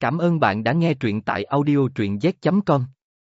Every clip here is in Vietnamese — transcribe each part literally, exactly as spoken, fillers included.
Cảm ơn bạn đã nghe truyện tại audio truyện z chấm com.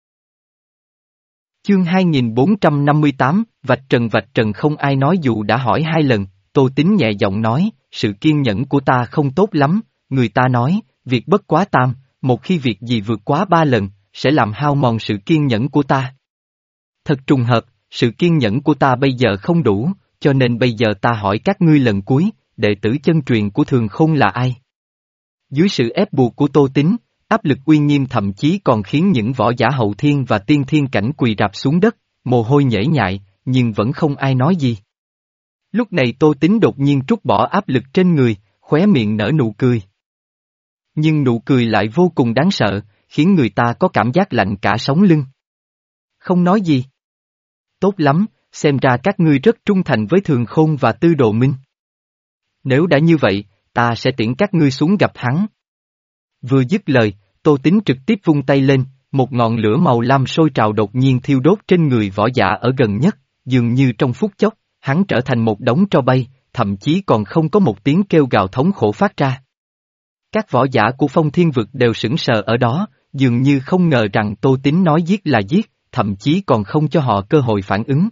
Chương hai nghìn bốn trăm năm mươi tám, vạch trần vạch trần không ai nói dù đã hỏi hai lần, Tô Tín nhẹ giọng nói, sự kiên nhẫn của ta không tốt lắm, người ta nói, việc bất quá tam, một khi việc gì vượt quá ba lần, sẽ làm hao mòn sự kiên nhẫn của ta. Thật trùng hợp, sự kiên nhẫn của ta bây giờ không đủ, cho nên bây giờ ta hỏi các ngươi lần cuối, đệ tử chân truyền của Thường Khôn là ai? Dưới sự ép buộc của Tô Tín, áp lực uy nghiêm thậm chí còn khiến những võ giả hậu thiên và tiên thiên cảnh quỳ rạp xuống đất, mồ hôi nhễ nhại, nhưng vẫn không ai nói gì. Lúc này Tô Tín đột nhiên trút bỏ áp lực trên người, khóe miệng nở nụ cười. Nhưng nụ cười lại vô cùng đáng sợ, khiến người ta có cảm giác lạnh cả sống lưng. Không nói gì. Tốt lắm, xem ra các ngươi rất trung thành với Thường Khôn và Tư Đồ Minh. Nếu đã như vậy, ta sẽ tiễn các ngươi xuống gặp hắn. Vừa dứt lời, Tô Tín trực tiếp vung tay lên, một ngọn lửa màu lam sôi trào đột nhiên thiêu đốt trên người võ giả ở gần nhất, dường như trong phút chốc, hắn trở thành một đống tro bay, thậm chí còn không có một tiếng kêu gào thống khổ phát ra. Các võ giả của Phong Thiên Vực đều sững sờ ở đó, dường như không ngờ rằng Tô Tín nói giết là giết, thậm chí còn không cho họ cơ hội phản ứng.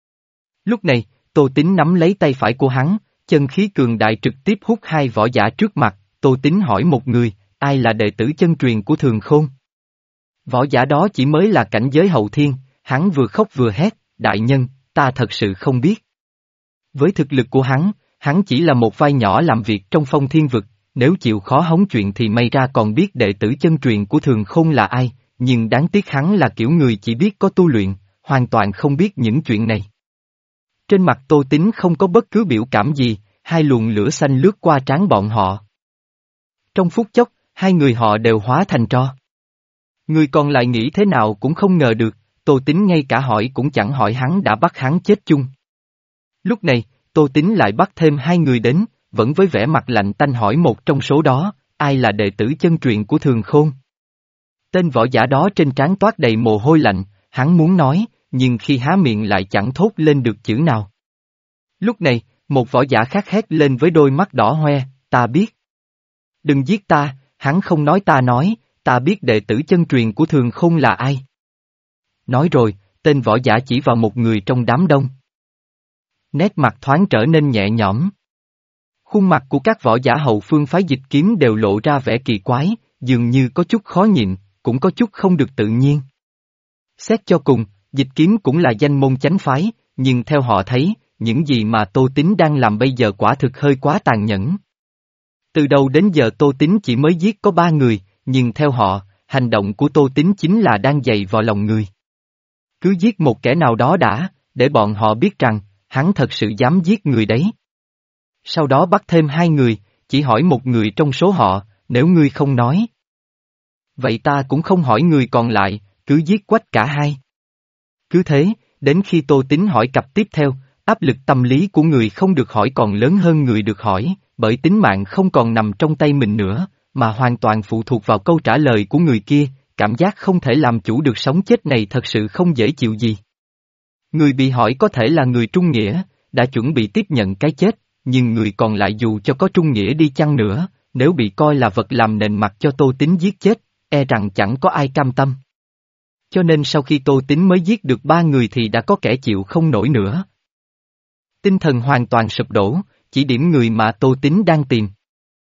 Lúc này, Tô Tín nắm lấy tay phải của hắn, chân khí cường đại trực tiếp hút hai võ giả trước mặt, Tô Tín hỏi một người, ai là đệ tử chân truyền của Thường Khôn? Võ giả đó chỉ mới là cảnh giới hậu thiên, hắn vừa khóc vừa hét, đại nhân, ta thật sự không biết. Với thực lực của hắn, hắn chỉ là một vai nhỏ làm việc trong Phong Thiên Vực, nếu chịu khó hóng chuyện thì may ra còn biết đệ tử chân truyền của Thường Khôn là ai, nhưng đáng tiếc hắn là kiểu người chỉ biết có tu luyện, hoàn toàn không biết những chuyện này. Trên mặt Tô Tín không có bất cứ biểu cảm gì, hai luồng lửa xanh lướt qua trán bọn họ. Trong phút chốc, hai người họ đều hóa thành tro. Người còn lại nghĩ thế nào cũng không ngờ được, Tô Tín ngay cả hỏi cũng chẳng hỏi hắn đã bắt hắn chết chung. Lúc này, Tô Tín lại bắt thêm hai người đến, vẫn với vẻ mặt lạnh tanh hỏi một trong số đó, ai là đệ tử chân truyền của Thường Khôn? Tên võ giả đó trên trán toát đầy mồ hôi lạnh, hắn muốn nói, nhưng khi há miệng lại chẳng thốt lên được chữ nào. Lúc này, một võ giả khác hét lên với đôi mắt đỏ hoe, ta biết. Đừng giết ta, hắn không nói ta nói, ta biết đệ tử chân truyền của Thường Khôn là ai. Nói rồi, tên võ giả chỉ vào một người trong đám đông. Nét mặt thoáng trở nên nhẹ nhõm. Khuôn mặt của các võ giả hậu phương phái Dịch Kiếm đều lộ ra vẻ kỳ quái, dường như có chút khó nhịn, cũng có chút không được tự nhiên. Xét cho cùng, Dịch Kiếm cũng là danh môn chánh phái, nhưng theo họ thấy, những gì mà Tô Tín đang làm bây giờ quả thực hơi quá tàn nhẫn. Từ đầu đến giờ Tô Tín chỉ mới giết có ba người, nhưng theo họ, hành động của Tô Tín chính là đang dày vào lòng người. Cứ giết một kẻ nào đó đã, để bọn họ biết rằng, hắn thật sự dám giết người đấy. Sau đó bắt thêm hai người, chỉ hỏi một người trong số họ, nếu ngươi không nói. Vậy ta cũng không hỏi người còn lại, cứ giết quách cả hai. Cứ thế, đến khi Tô Tín hỏi cặp tiếp theo, áp lực tâm lý của người không được hỏi còn lớn hơn người được hỏi, bởi tính mạng không còn nằm trong tay mình nữa, mà hoàn toàn phụ thuộc vào câu trả lời của người kia, cảm giác không thể làm chủ được sống chết này thật sự không dễ chịu gì. Người bị hỏi có thể là người trung nghĩa, đã chuẩn bị tiếp nhận cái chết, nhưng người còn lại dù cho có trung nghĩa đi chăng nữa, nếu bị coi là vật làm nền mặt cho Tô Tín giết chết, e rằng chẳng có ai cam tâm. Cho nên sau khi Tô Tín mới giết được ba người thì đã có kẻ chịu không nổi nữa. Tinh thần hoàn toàn sụp đổ, chỉ điểm người mà Tô Tín đang tìm.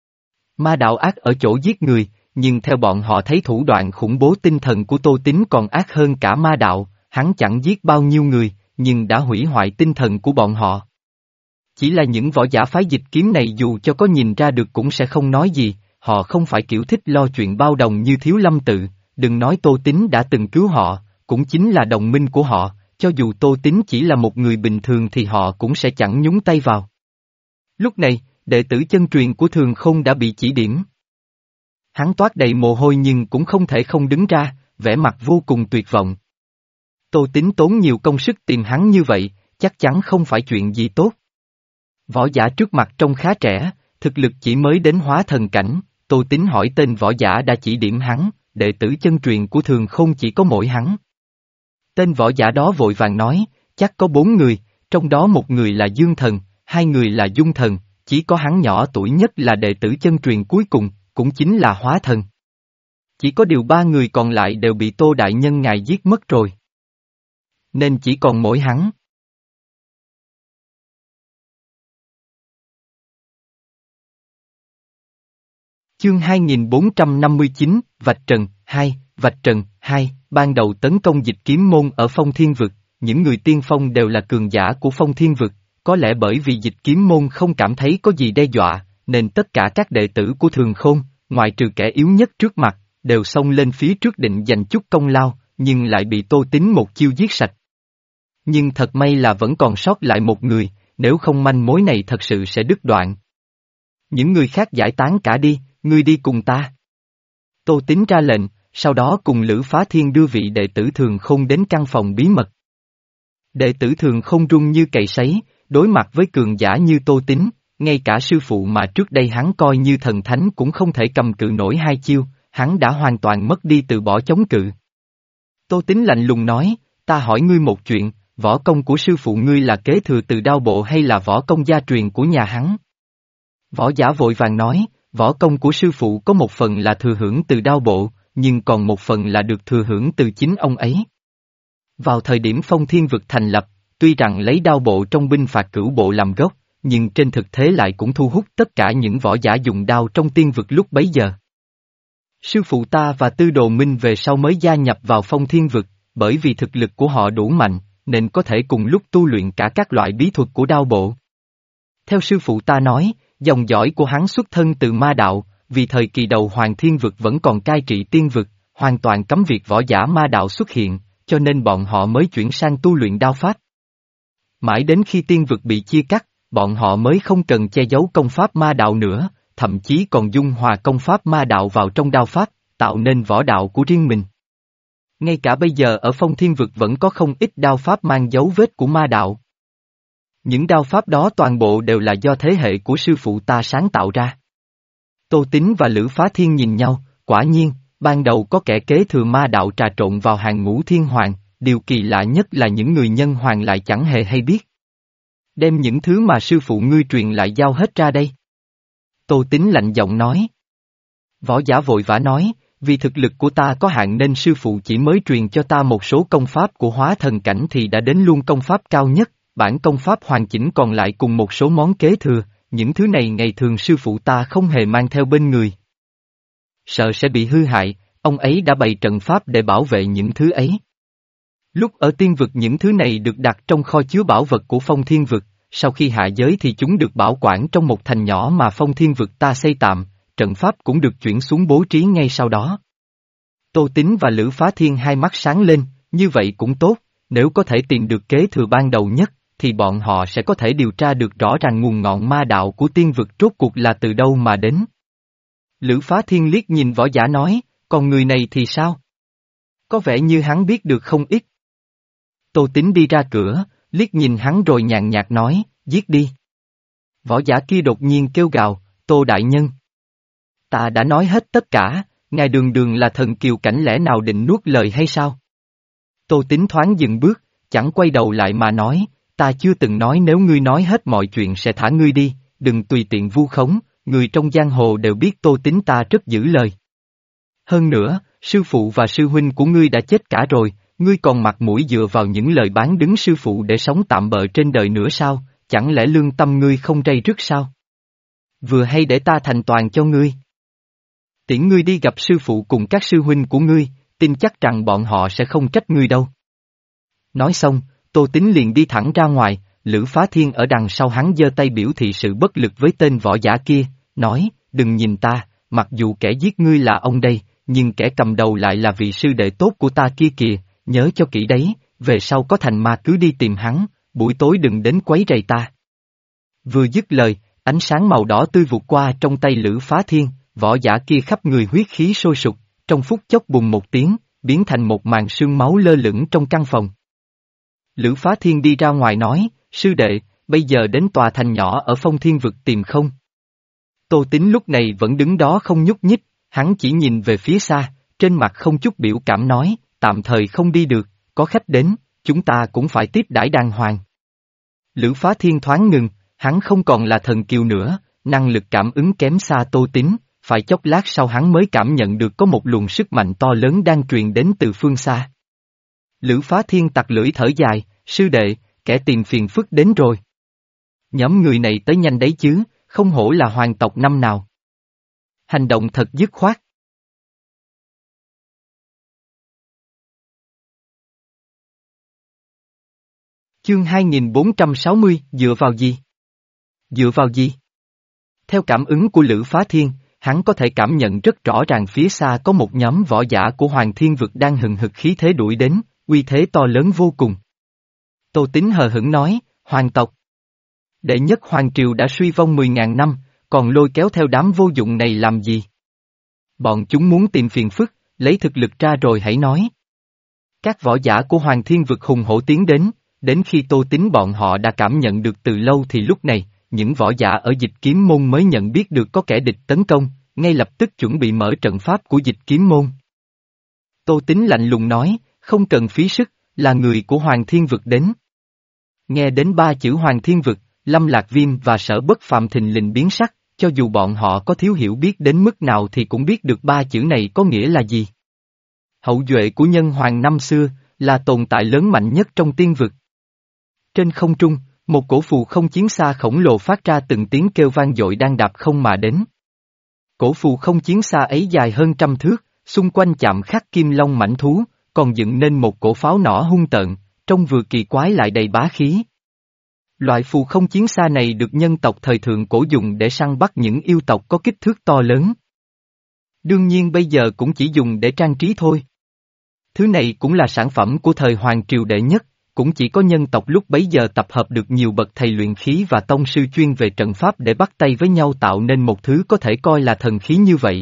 Ma đạo ác ở chỗ giết người, nhưng theo bọn họ thấy thủ đoạn khủng bố tinh thần của Tô Tín còn ác hơn cả ma đạo, hắn chẳng giết bao nhiêu người, nhưng đã hủy hoại tinh thần của bọn họ. Chỉ là những võ giả phái Dịch Kiếm này dù cho có nhìn ra được cũng sẽ không nói gì, họ không phải kiểu thích lo chuyện bao đồng như Thiếu Lâm Tự, đừng nói Tô Tín đã từng cứu họ, cũng chính là đồng minh của họ, cho dù Tô Tín chỉ là một người bình thường thì họ cũng sẽ chẳng nhúng tay vào. Lúc này, đệ tử chân truyền của Thường Khôn đã bị chỉ điểm. Hắn toát đầy mồ hôi nhưng cũng không thể không đứng ra, vẻ mặt vô cùng tuyệt vọng. Tô Tín tốn nhiều công sức tìm hắn như vậy, chắc chắn không phải chuyện gì tốt. Võ giả trước mặt trông khá trẻ, thực lực chỉ mới đến hóa thần cảnh, Tô Tín hỏi tên võ giả đã chỉ điểm hắn, đệ tử chân truyền của Thường Khôn chỉ có mỗi hắn. Tên võ giả đó vội vàng nói, chắc có bốn người, trong đó một người là Dương Thần, hai người là Dung Thần, chỉ có hắn nhỏ tuổi nhất là đệ tử chân truyền cuối cùng, cũng chính là Hóa Thần. Chỉ có điều ba người còn lại đều bị Tô Đại Nhân ngài giết mất rồi. Nên chỉ còn mỗi hắn. Chương hai nghìn bốn trăm năm mươi chín, Vạch Trần, hai, Vạch Trần, hai, ban đầu tấn công Dịch Kiếm Môn ở Phong Thiên Vực, những người tiên phong đều là cường giả của Phong Thiên Vực, có lẽ bởi vì Dịch Kiếm Môn không cảm thấy có gì đe dọa, nên tất cả các đệ tử của Thường Khôn, ngoại trừ kẻ yếu nhất trước mặt, đều xông lên phía trước định giành chút công lao, nhưng lại bị Tô Tín một chiêu giết sạch. Nhưng thật may là vẫn còn sót lại một người, nếu không manh mối này thật sự sẽ đứt đoạn. Những người khác giải tán cả đi, ngươi đi cùng ta. Tô Tín ra lệnh, sau đó cùng Lữ Phá Thiên đưa vị đệ tử Thường Khôn đến căn phòng bí mật. Đệ tử Thường Khôn run như cày sấy, đối mặt với cường giả như Tô Tín, ngay cả sư phụ mà trước đây hắn coi như thần thánh cũng không thể cầm cự nổi hai chiêu, hắn đã hoàn toàn mất đi từ bỏ chống cự. Tô Tín lạnh lùng nói, ta hỏi ngươi một chuyện, võ công của sư phụ ngươi là kế thừa từ Đao Bộ hay là võ công gia truyền của nhà hắn? Võ giả vội vàng nói, võ công của sư phụ có một phần là thừa hưởng từ Đao Bộ, nhưng còn một phần là được thừa hưởng từ chính ông ấy. Vào thời điểm Phong Thiên Vực thành lập, tuy rằng lấy Đao Bộ trong binh phạt cửu bộ làm gốc, nhưng trên thực thế lại cũng thu hút tất cả những võ giả dùng đao trong tiên vực lúc bấy giờ. Sư phụ ta và Tư Đồ Minh về sau mới gia nhập vào Phong Thiên Vực, bởi vì thực lực của họ đủ mạnh, nên có thể cùng lúc tu luyện cả các loại bí thuật của Đao Bộ. Theo sư phụ ta nói, dòng dõi của hắn xuất thân từ ma đạo, vì thời kỳ đầu Hoàng Thiên Vực vẫn còn cai trị tiên vực, hoàn toàn cấm việc võ giả ma đạo xuất hiện, cho nên bọn họ mới chuyển sang tu luyện đao pháp. Mãi đến khi tiên vực bị chia cắt, bọn họ mới không cần che giấu công pháp ma đạo nữa, thậm chí còn dung hòa công pháp ma đạo vào trong đao pháp, tạo nên võ đạo của riêng mình. Ngay cả bây giờ ở Phong Thiên Vực vẫn có không ít đao pháp mang dấu vết của ma đạo. Những đao pháp đó toàn bộ đều là do thế hệ của sư phụ ta sáng tạo ra. Tô Tín và Lữ Phá Thiên nhìn nhau, quả nhiên, ban đầu có kẻ kế thừa ma đạo trà trộn vào hàng ngũ thiên hoàng, điều kỳ lạ nhất là những người nhân hoàng lại chẳng hề hay biết. Đem những thứ mà sư phụ ngươi truyền lại giao hết ra đây. Tô Tín lạnh giọng nói. Võ giả vội vã nói, vì thực lực của ta có hạn nên sư phụ chỉ mới truyền cho ta một số công pháp của hóa thần cảnh thì đã đến luôn công pháp cao nhất, bản công pháp hoàn chỉnh còn lại cùng một số món kế thừa, những thứ này ngày thường sư phụ ta không hề mang theo bên người. Sợ sẽ bị hư hại, ông ấy đã bày trận pháp để bảo vệ những thứ ấy. Lúc ở tiên vực những thứ này được đặt trong kho chứa bảo vật của Phong Thiên Vực, sau khi hạ giới thì chúng được bảo quản trong một thành nhỏ mà Phong Thiên Vực ta xây tạm, trận pháp cũng được chuyển xuống bố trí ngay sau đó. Tô Tín và Lữ Phá Thiên hai mắt sáng lên, như vậy cũng tốt, nếu có thể tìm được kế thừa ban đầu nhất, thì bọn họ sẽ có thể điều tra được rõ ràng nguồn ngọn ma đạo của tiên vực rốt cuộc là từ đâu mà đến. Lữ Phá Thiên liếc nhìn võ giả nói, còn người này thì sao? Có vẻ như hắn biết được không ít. Tô Tín đi ra cửa, liếc nhìn hắn rồi nhàn nhạt nói, giết đi. Võ giả kia đột nhiên kêu gào, Tô Đại Nhân. Ta đã nói hết tất cả, ngài đường đường là thần kiều cảnh lẽ nào định nuốt lời hay sao? Tô Tín thoáng dừng bước, chẳng quay đầu lại mà nói, ta chưa từng nói nếu ngươi nói hết mọi chuyện sẽ thả ngươi đi, đừng tùy tiện vu khống, người trong giang hồ đều biết Tô Tín ta rất giữ lời. Hơn nữa, sư phụ và sư huynh của ngươi đã chết cả rồi, ngươi còn mặt mũi dựa vào những lời bán đứng sư phụ để sống tạm bợ trên đời nữa sao, chẳng lẽ lương tâm ngươi không rây rứt sao? Vừa hay để ta thành toàn cho ngươi. Tiễn ngươi đi gặp sư phụ cùng các sư huynh của ngươi, tin chắc rằng bọn họ sẽ không trách ngươi đâu. Nói xong, Tô Tín liền đi thẳng ra ngoài, Lữ Phá Thiên ở đằng sau hắn giơ tay biểu thị sự bất lực với tên võ giả kia, nói, đừng nhìn ta, mặc dù kẻ giết ngươi là ông đây, nhưng kẻ cầm đầu lại là vị sư đệ tốt của ta kia kìa, nhớ cho kỹ đấy, về sau có thành ma cứ đi tìm hắn, buổi tối đừng đến quấy rầy ta. Vừa dứt lời, ánh sáng màu đỏ tươi vụt qua trong tay Lữ Phá Thiên, võ giả kia khắp người huyết khí sôi sục, trong phút chốc bùng một tiếng, biến thành một màn sương máu lơ lửng trong căn phòng. Lữ Phá Thiên đi ra ngoài nói, sư đệ, bây giờ đến tòa thành nhỏ ở Phong Thiên Vực tìm không? Tô Tín lúc này vẫn đứng đó không nhúc nhích, hắn chỉ nhìn về phía xa, trên mặt không chút biểu cảm nói, tạm thời không đi được, có khách đến, chúng ta cũng phải tiếp đãi đàng hoàng. Lữ Phá Thiên thoáng ngừng, hắn không còn là thần kiều nữa, năng lực cảm ứng kém xa Tô Tín, phải chốc lát sau hắn mới cảm nhận được có một luồng sức mạnh to lớn đang truyền đến từ phương xa. Lữ Phá Thiên tặc lưỡi thở dài, sư đệ, kẻ tìm phiền phức đến rồi. Nhóm người này tới nhanh đấy chứ, không hổ là hoàng tộc năm nào. Hành động thật dứt khoát. Chương hai nghìn bốn trăm sáu mươi, dựa vào gì? Dựa vào gì? Theo cảm ứng của Lữ Phá Thiên, hắn có thể cảm nhận rất rõ ràng phía xa có một nhóm võ giả của Hoàng Thiên Vực đang hừng hực khí thế đuổi đến, uy thế to lớn vô cùng. Tô Tín hờ hững nói, hoàng tộc. Đệ nhất hoàng triều đã suy vong mười ngàn năm, còn lôi kéo theo đám vô dụng này làm gì? Bọn chúng muốn tìm phiền phức, lấy thực lực ra rồi hãy nói. Các võ giả của Hoàng Thiên Vực hùng hổ tiến đến, đến khi Tô Tín bọn họ đã cảm nhận được từ lâu thì lúc này, những võ giả ở Dịch Kiếm Môn mới nhận biết được có kẻ địch tấn công, ngay lập tức chuẩn bị mở trận pháp của Dịch Kiếm Môn. Tô Tín lạnh lùng nói, không cần phí sức, là người của Hoàng Thiên Vực đến. Nghe đến ba chữ Hoàng Thiên Vực, Lâm Lạc Viêm và Sở Bất Phàm thình lình biến sắc, cho dù bọn họ có thiếu hiểu biết đến mức nào thì cũng biết được ba chữ này có nghĩa là gì. Hậu duệ của nhân hoàng năm xưa, là tồn tại lớn mạnh nhất trong tiên vực. Trên không trung, một cổ phù không chiến xa khổng lồ phát ra từng tiếng kêu vang dội đang đạp không mà đến. Cổ phù không chiến xa ấy dài hơn trăm thước, xung quanh chạm khắc kim long mãnh thú, còn dựng nên một cổ pháo nỏ hung tợn, trông vừa kỳ quái lại đầy bá khí. Loại phù không chiến xa này được nhân tộc thời thượng cổ dùng để săn bắt những yêu tộc có kích thước to lớn. Đương nhiên bây giờ cũng chỉ dùng để trang trí thôi. Thứ này cũng là sản phẩm của thời Hoàng Triều đệ nhất, cũng chỉ có nhân tộc lúc bấy giờ tập hợp được nhiều bậc thầy luyện khí và tông sư chuyên về trận pháp để bắt tay với nhau tạo nên một thứ có thể coi là thần khí như vậy.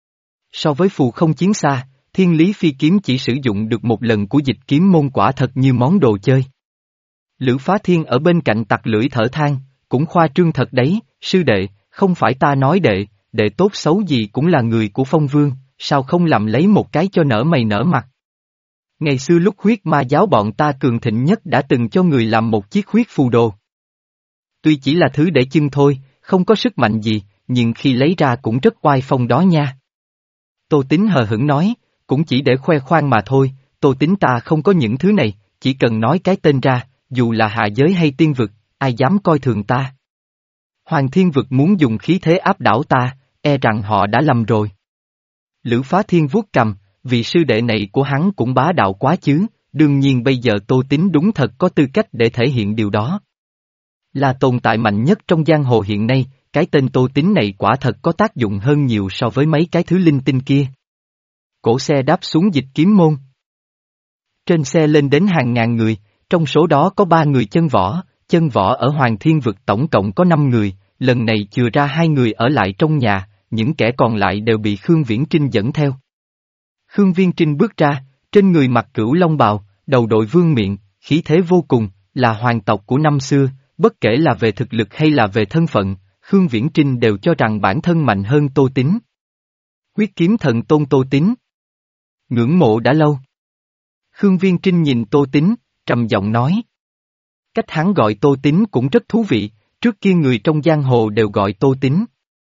So với phù không chiến xa, Thiên Lý Phi Kiếm chỉ sử dụng được một lần của Dịch Kiếm Môn quả thật như món đồ chơi. Lữ Phá Thiên ở bên cạnh tặc lưỡi thở than, cũng khoa trương thật đấy, sư đệ, không phải ta nói đệ, đệ tốt xấu gì cũng là người của Phong Vương, sao không làm lấy một cái cho nở mày nở mặt. Ngày xưa lúc huyết ma giáo bọn ta cường thịnh nhất đã từng cho người làm một chiếc huyết phù đồ. Tuy chỉ là thứ để trưng thôi, không có sức mạnh gì, nhưng khi lấy ra cũng rất oai phong đó nha. Tô Tín hờ hững nói, cũng chỉ để khoe khoang mà thôi, Tô Tín ta không có những thứ này, chỉ cần nói cái tên ra, dù là hạ giới hay tiên vực, ai dám coi thường ta. Hoàng Thiên Vực muốn dùng khí thế áp đảo ta, e rằng họ đã lầm rồi. Lữ Phá Thiên vuốt cầm, vị sư đệ này của hắn cũng bá đạo quá chứ, đương nhiên bây giờ Tô Tín đúng thật có tư cách để thể hiện điều đó. Là tồn tại mạnh nhất trong giang hồ hiện nay, cái tên Tô Tín này quả thật có tác dụng hơn nhiều so với mấy cái thứ linh tinh kia. Cổ xe đáp xuống Dịch Kiếm Môn. Trên xe lên đến hàng ngàn người, trong số đó có ba người chân võ, chân võ ở Hoàng Thiên Vực tổng cộng có năm người, lần này chừa ra hai người ở lại trong nhà, những kẻ còn lại đều bị Khương Viễn Trinh dẫn theo. Khương Viễn Trinh bước ra, trên người mặc cửu long bào, đầu đội vương miện, khí thế vô cùng, là hoàng tộc của năm xưa, bất kể là về thực lực hay là về thân phận, Khương Viễn Trinh đều cho rằng bản thân mạnh hơn Tô Tín. Huyết kiếm thần tôn Tô Tín. Ngưỡng mộ đã lâu. Khương Viễn Trinh nhìn Tô Tín, trầm giọng nói. Cách hắn gọi Tô Tín cũng rất thú vị, trước kia người trong giang hồ đều gọi Tô Tín.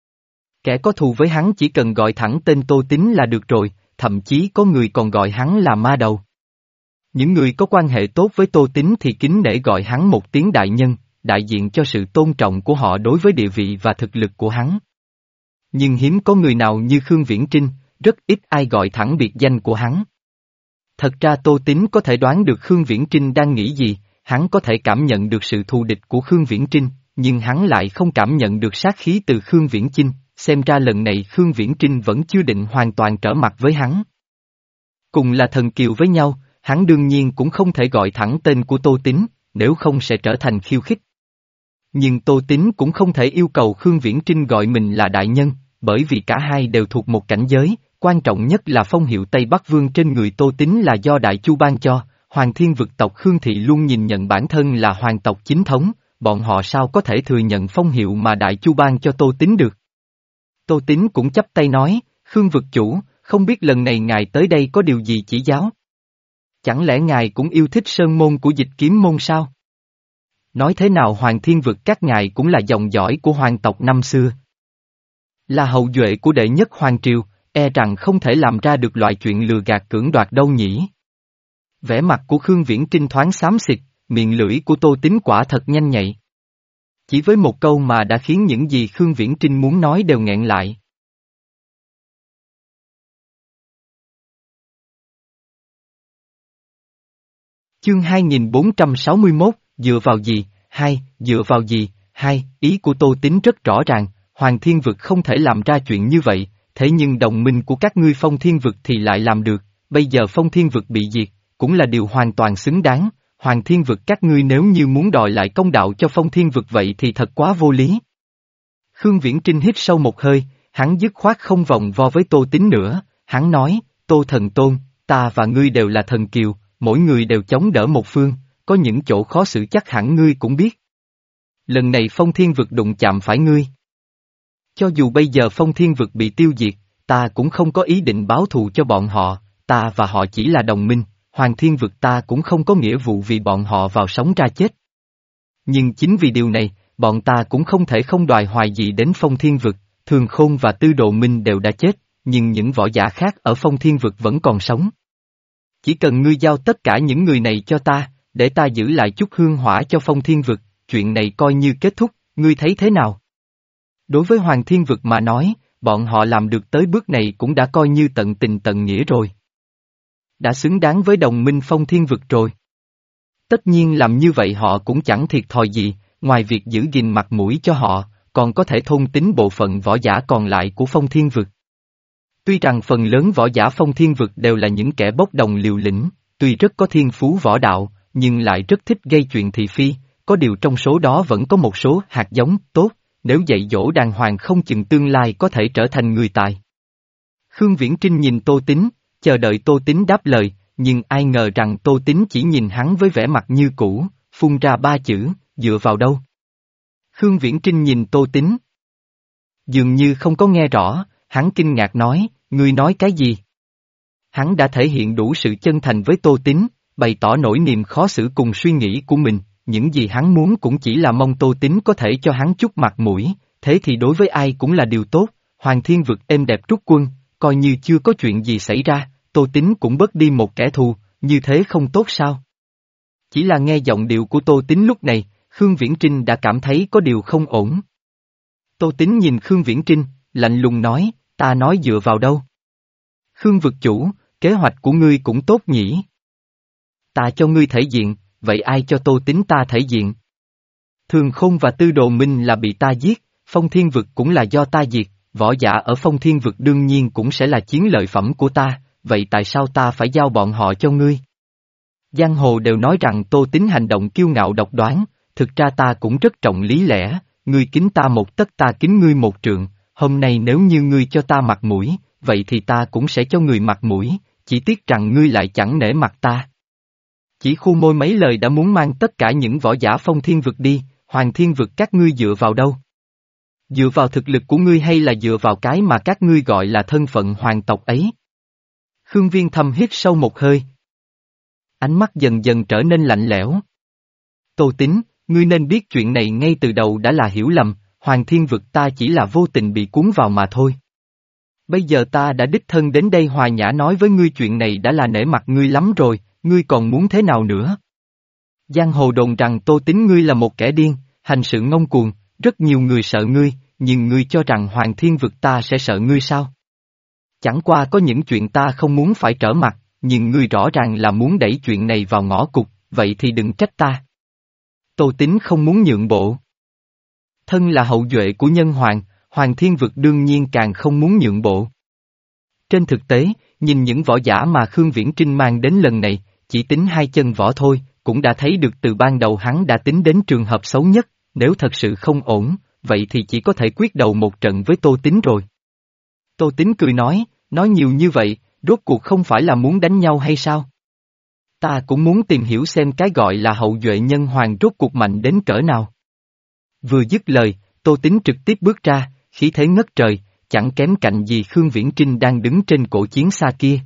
Kẻ có thù với hắn chỉ cần gọi thẳng tên Tô Tín là được rồi, thậm chí có người còn gọi hắn là ma đầu. Những người có quan hệ tốt với Tô Tín thì kính nể gọi hắn một tiếng đại nhân, đại diện cho sự tôn trọng của họ đối với địa vị và thực lực của hắn. Nhưng hiếm có người nào như Khương Viễn Trinh, rất ít ai gọi thẳng biệt danh của hắn. Thật ra Tô Tín có thể đoán được Khương Viễn Trinh đang nghĩ gì, hắn có thể cảm nhận được sự thù địch của Khương Viễn Trinh, nhưng hắn lại không cảm nhận được sát khí từ Khương Viễn Trinh, xem ra lần này Khương Viễn Trinh vẫn chưa định hoàn toàn trở mặt với hắn. Cùng là thần kiều với nhau, hắn đương nhiên cũng không thể gọi thẳng tên của Tô Tín, nếu không sẽ trở thành khiêu khích. Nhưng Tô Tín cũng không thể yêu cầu Khương Viễn Trinh gọi mình là đại nhân, bởi vì cả hai đều thuộc một cảnh giới, quan trọng nhất là phong hiệu Tây Bắc Vương trên người Tô Tín là do Đại Chu ban cho, Hoàng Thiên Vực tộc Khương Thị luôn nhìn nhận bản thân là hoàng tộc chính thống, bọn họ sao có thể thừa nhận phong hiệu mà Đại Chu ban cho Tô Tín được. Tô Tín cũng chắp tay nói, Khương Vực chủ, không biết lần này ngài tới đây có điều gì chỉ giáo? Chẳng lẽ ngài cũng yêu thích sơn môn của Dịch Kiếm Môn sao? Nói thế nào Hoàng Thiên Vực các ngài cũng là dòng dõi của hoàng tộc năm xưa. Là hậu duệ của đệ nhất hoàng triều, e rằng không thể làm ra được loại chuyện lừa gạt cưỡng đoạt đâu nhỉ. Vẻ mặt của Khương Viễn Trinh thoáng xám xịt, miệng lưỡi của Tô Tín quả thật nhanh nhạy. Chỉ với một câu mà đã khiến những gì Khương Viễn Trinh muốn nói đều nghẹn lại. Chương hai nghìn bốn trăm sáu mươi mốt, dựa vào gì, hai, dựa vào gì, hai, ý của Tô Tín rất rõ ràng, Hoàng Thiên Vực không thể làm ra chuyện như vậy, thế nhưng đồng minh của các ngươi Phong Thiên Vực thì lại làm được, bây giờ Phong Thiên Vực bị diệt, cũng là điều hoàn toàn xứng đáng, Hoàng Thiên Vực các ngươi nếu như muốn đòi lại công đạo cho Phong Thiên Vực vậy thì thật quá vô lý. Khương Viễn Trinh hít sâu một hơi, hắn dứt khoát không vòng vo với Tô Tín nữa, hắn nói, Tô Thần Tôn, ta và ngươi đều là thần kiều, mỗi người đều chống đỡ một phương, có những chỗ khó xử chắc hẳn ngươi cũng biết. Lần này Phong Thiên Vực đụng chạm phải ngươi. Cho dù bây giờ Phong Thiên Vực bị tiêu diệt, ta cũng không có ý định báo thù cho bọn họ, ta và họ chỉ là đồng minh, Hoàng Thiên Vực ta cũng không có nghĩa vụ vì bọn họ vào sống ra chết. Nhưng chính vì điều này, bọn ta cũng không thể không đòi hoài gì đến Phong Thiên Vực, Thường Khôn và Tư Đồ Minh đều đã chết, nhưng những võ giả khác ở Phong Thiên Vực vẫn còn sống. Chỉ cần ngươi giao tất cả những người này cho ta, để ta giữ lại chút hương hỏa cho Phong Thiên Vực, chuyện này coi như kết thúc, ngươi thấy thế nào? Đối với Hoàng Thiên Vực mà nói, bọn họ làm được tới bước này cũng đã coi như tận tình tận nghĩa rồi. Đã xứng đáng với đồng minh Phong Thiên Vực rồi. Tất nhiên làm như vậy họ cũng chẳng thiệt thòi gì, ngoài việc giữ gìn mặt mũi cho họ, còn có thể thôn tính bộ phận võ giả còn lại của Phong Thiên Vực. Tuy rằng phần lớn võ giả Phong Thiên Vực đều là những kẻ bốc đồng liều lĩnh, tuy rất có thiên phú võ đạo, nhưng lại rất thích gây chuyện thị phi, có điều trong số đó vẫn có một số hạt giống tốt, nếu dạy dỗ đàng hoàng không chừng tương lai có thể trở thành người tài. Khương Viễn Trinh nhìn Tô Tín, chờ đợi Tô Tín đáp lời, nhưng ai ngờ rằng Tô Tín chỉ nhìn hắn với vẻ mặt như cũ, phun ra ba chữ, dựa vào đâu. Khương Viễn Trinh nhìn Tô Tín. Dường như không có nghe rõ, hắn kinh ngạc nói, ngươi nói cái gì? Hắn đã thể hiện đủ sự chân thành với Tô Tín, bày tỏ nỗi niềm khó xử cùng suy nghĩ của mình, những gì hắn muốn cũng chỉ là mong Tô Tín có thể cho hắn chút mặt mũi, thế thì đối với ai cũng là điều tốt, Hoàng Thiên Vực êm đẹp rút quân, coi như chưa có chuyện gì xảy ra, Tô Tín cũng bớt đi một kẻ thù, như thế không tốt sao? Chỉ là nghe giọng điệu của Tô Tín lúc này, Khương Viễn Trinh đã cảm thấy có điều không ổn. Tô Tín nhìn Khương Viễn Trinh, lạnh lùng nói, ta nói dựa vào đâu? Khương Vực chủ, kế hoạch của ngươi cũng tốt nhỉ? Ta cho ngươi thể diện, vậy ai cho Tô Tín ta thể diện? Thường Khôn và Tư Đồ Minh là bị ta giết, Phong Thiên Vực cũng là do ta diệt, võ giả ở Phong Thiên Vực đương nhiên cũng sẽ là chiến lợi phẩm của ta, vậy tại sao ta phải giao bọn họ cho ngươi? Giang hồ đều nói rằng Tô Tín hành động kiêu ngạo độc đoán, thực ra ta cũng rất trọng lý lẽ, ngươi kính ta một tấc ta kính ngươi một trượng, hôm nay nếu như ngươi cho ta mặt mũi, vậy thì ta cũng sẽ cho người mặt mũi, chỉ tiếc rằng ngươi lại chẳng nể mặt ta. Chỉ khu môi mấy lời đã muốn mang tất cả những võ giả Phong Thiên Vực đi, Hoàng Thiên Vực các ngươi dựa vào đâu? Dựa vào thực lực của ngươi hay là dựa vào cái mà các ngươi gọi là thân phận hoàng tộc ấy? Khương Viên thầm hít sâu một hơi. Ánh mắt dần dần trở nên lạnh lẽo. Tô Tín, ngươi nên biết chuyện này ngay từ đầu đã là hiểu lầm, Hoàng Thiên Vực ta chỉ là vô tình bị cuốn vào mà thôi. Bây giờ ta đã đích thân đến đây hòa nhã nói với ngươi chuyện này đã là nể mặt ngươi lắm rồi, ngươi còn muốn thế nào nữa? Giang hồ đồn rằng Tô Tín ngươi là một kẻ điên, hành sự ngông cuồng, rất nhiều người sợ ngươi, nhưng ngươi cho rằng Hoàng Thiên Vực ta sẽ sợ ngươi sao? Chẳng qua có những chuyện ta không muốn phải trở mặt, nhưng ngươi rõ ràng là muốn đẩy chuyện này vào ngõ cụt, vậy thì đừng trách ta. Tô Tín không muốn nhượng bộ. Thân là hậu duệ của nhân hoàng, Hoàng Thiên Vực đương nhiên càng không muốn nhượng bộ. Trên thực tế, nhìn những võ giả mà Khương Viễn Trinh mang đến lần này, chỉ tính hai chân võ thôi, cũng đã thấy được từ ban đầu hắn đã tính đến trường hợp xấu nhất, nếu thật sự không ổn, vậy thì chỉ có thể quyết đầu một trận với Tô Tín rồi. Tô Tín cười nói, nói nhiều như vậy, rốt cuộc không phải là muốn đánh nhau hay sao? Ta cũng muốn tìm hiểu xem cái gọi là hậu duệ nhân hoàng rốt cuộc mạnh đến cỡ nào. Vừa dứt lời, Tô Tín trực tiếp bước ra, khí thế ngất trời, chẳng kém cạnh gì Khương Viễn Trinh đang đứng trên cổ chiến xa kia.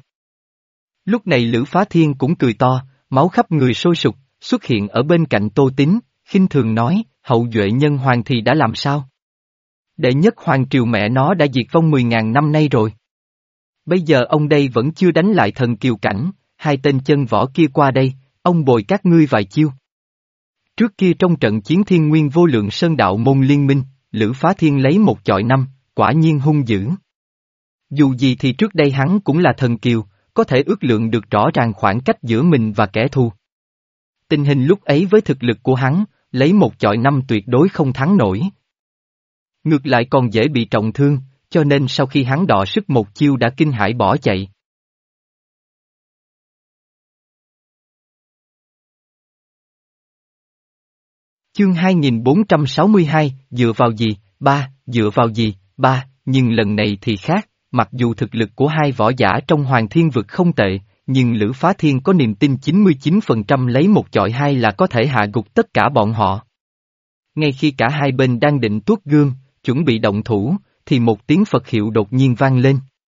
Lúc này Lữ Phá Thiên cũng cười to, máu khắp người sôi sục, xuất hiện ở bên cạnh Tô Tín, khinh thường nói, hậu duệ nhân hoàng thì đã làm sao? Đệ nhất hoàng triều mẹ nó đã diệt vong mười ngàn năm nay rồi. Bây giờ ông đây vẫn chưa đánh lại thần kiều cảnh, hai tên chân võ kia qua đây, ông bồi các ngươi vài chiêu. Trước kia trong trận chiến thiên nguyên vô lượng sơn đạo môn liên minh, Lữ Phá Thiên lấy một chọi năm, quả nhiên hung dữ. Dù gì thì trước đây hắn cũng là thần kiều, có thể ước lượng được rõ ràng khoảng cách giữa mình và kẻ thù. Tình hình lúc ấy với thực lực của hắn, lấy một chọi năm tuyệt đối không thắng nổi. Ngược lại còn dễ bị trọng thương, cho nên sau khi hắn đọ sức một chiêu đã kinh hãi bỏ chạy. Chương hai nghìn bốn trăm sáu mươi hai, dựa vào gì, ba, dựa vào gì, ba, nhưng lần này thì khác, mặc dù thực lực của hai võ giả trong Hoàng Thiên Vực không tệ, nhưng Lữ Phá Thiên có niềm tin chín mươi chín phần trăm lấy một chọi hai là có thể hạ gục tất cả bọn họ. Ngay khi cả hai bên đang định tuốt gươm, chuẩn bị động thủ, thì một tiếng Phật hiệu đột nhiên vang lên.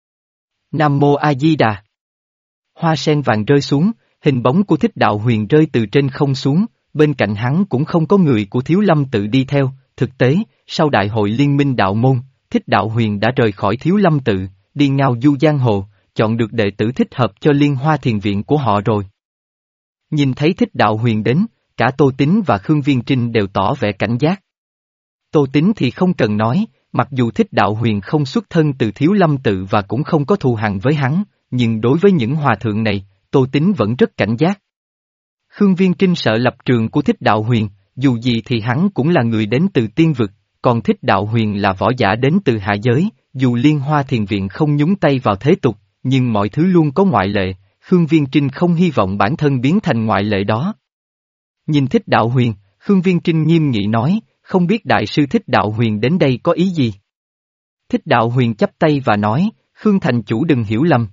Nam Mô A Di Đà. Hoa sen vàng rơi xuống, hình bóng của Thích Đạo Huyền rơi từ trên không xuống, bên cạnh hắn cũng không có người của Thiếu Lâm Tự đi theo, thực tế, sau đại hội liên minh đạo môn, Thích Đạo Huyền đã rời khỏi Thiếu Lâm Tự, đi ngao du giang hồ, chọn được đệ tử thích hợp cho Liên Hoa Thiền Viện của họ rồi. Nhìn thấy Thích Đạo Huyền đến, cả Tô Tín và Khương Viên Trinh đều tỏ vẻ cảnh giác. Tô Tín thì không cần nói, mặc dù Thích Đạo Huyền không xuất thân từ Thiếu Lâm Tự và cũng không có thù hằn với hắn, nhưng đối với những hòa thượng này, Tô Tín vẫn rất cảnh giác. Khương Viên Trinh sợ lập trường của Thích Đạo Huyền, dù gì thì hắn cũng là người đến từ tiên vực, còn Thích Đạo Huyền là võ giả đến từ hạ giới, dù Liên Hoa Thiền Viện không nhúng tay vào thế tục, nhưng mọi thứ luôn có ngoại lệ, Khương Viên Trinh không hy vọng bản thân biến thành ngoại lệ đó. Nhìn Thích Đạo Huyền, Khương Viên Trinh nghiêm nghị nói, không biết Đại sư Thích Đạo Huyền đến đây có ý gì? Thích Đạo Huyền chắp tay và nói, Khương thành chủ đừng hiểu lầm.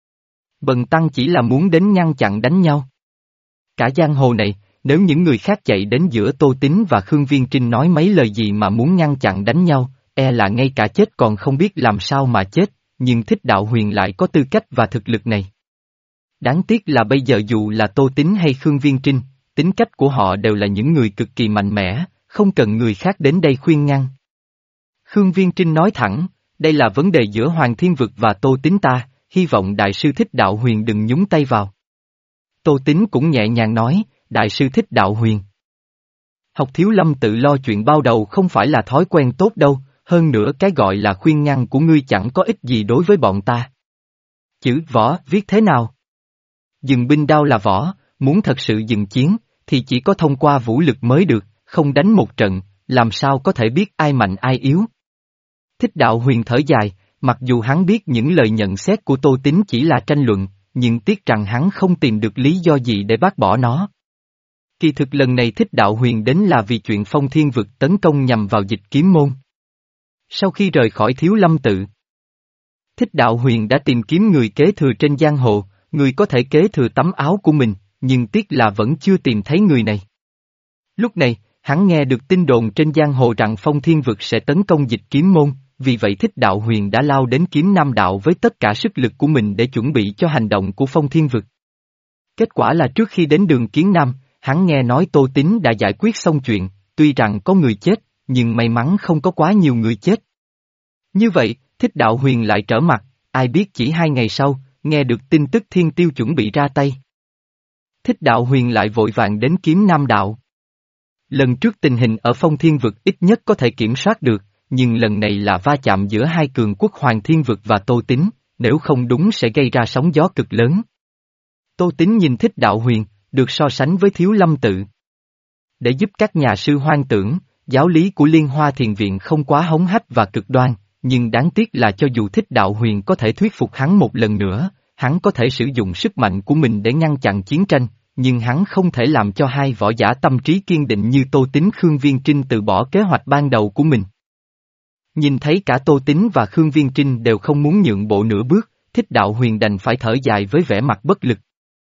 Bần tăng chỉ là muốn đến ngăn chặn đánh nhau. Cả giang hồ này, nếu những người khác chạy đến giữa Tô Tín và Khương Viên Trinh nói mấy lời gì mà muốn ngăn chặn đánh nhau, e là ngay cả chết còn không biết làm sao mà chết, nhưng Thích Đạo Huyền lại có tư cách và thực lực này. Đáng tiếc là bây giờ dù là Tô Tín hay Khương Viên Trinh, tính cách của họ đều là những người cực kỳ mạnh mẽ, không cần người khác đến đây khuyên ngăn. Khương Viên Trinh nói thẳng, đây là vấn đề giữa Hoàng Thiên Vực và Tô Tín ta, hy vọng Đại sư Thích Đạo Huyền đừng nhúng tay vào. Tô Tín cũng nhẹ nhàng nói, Đại sư Thích Đạo Huyền. Học Thiếu Lâm Tự lo chuyện bao đầu không phải là thói quen tốt đâu, hơn nữa cái gọi là khuyên ngăn của ngươi chẳng có ích gì đối với bọn ta. Chữ võ viết thế nào? Dừng binh đao là võ, muốn thật sự dừng chiến, thì chỉ có thông qua vũ lực mới được, không đánh một trận, làm sao có thể biết ai mạnh ai yếu. Thích Đạo Huyền thở dài, mặc dù hắn biết những lời nhận xét của Tô Tín chỉ là tranh luận, nhưng tiếc rằng hắn không tìm được lý do gì để bác bỏ nó. Kỳ thực lần này Thích Đạo Huyền đến là vì chuyện Phong Thiên Vực tấn công nhằm vào Dịch Kiếm Môn. Sau khi rời khỏi Thiếu Lâm Tự, Thích Đạo Huyền đã tìm kiếm người kế thừa trên giang hồ, người có thể kế thừa tấm áo của mình, nhưng tiếc là vẫn chưa tìm thấy người này. Lúc này, hắn nghe được tin đồn trên giang hồ rằng Phong Thiên Vực sẽ tấn công Dịch Kiếm Môn, vì vậy Thích Đạo Huyền đã lao đến Kiếm Nam Đạo với tất cả sức lực của mình để chuẩn bị cho hành động của Phong Thiên Vực. Kết quả là trước khi đến đường Kiến Nam, hắn nghe nói Tô Tín đã giải quyết xong chuyện, tuy rằng có người chết, nhưng may mắn không có quá nhiều người chết. Như vậy, Thích Đạo Huyền lại trở mặt, ai biết chỉ hai ngày sau, nghe được tin tức Thiên Tiêu chuẩn bị ra tay. Thích Đạo Huyền lại vội vàng đến Kiếm Nam Đạo. Lần trước tình hình ở Phong Thiên Vực ít nhất có thể kiểm soát được, nhưng lần này là va chạm giữa hai cường quốc Hoàng Thiên Vực và Tô Tín, nếu không đúng sẽ gây ra sóng gió cực lớn. Tô Tín nhìn Thích Đạo Huyền, được so sánh với Thiếu Lâm Tự. Để giúp các nhà sư hoang tưởng, giáo lý của Liên Hoa Thiền Viện không quá hống hách và cực đoan, nhưng đáng tiếc là cho dù Thích Đạo Huyền có thể thuyết phục hắn một lần nữa, hắn có thể sử dụng sức mạnh của mình để ngăn chặn chiến tranh, nhưng hắn không thể làm cho hai võ giả tâm trí kiên định như Tô Tín Khương Viên Trinh từ bỏ kế hoạch ban đầu của mình. Nhìn thấy cả Tô Tín và Khương Viên Trinh đều không muốn nhượng bộ nửa bước, Thích Đạo Huyền đành phải thở dài với vẻ mặt bất lực.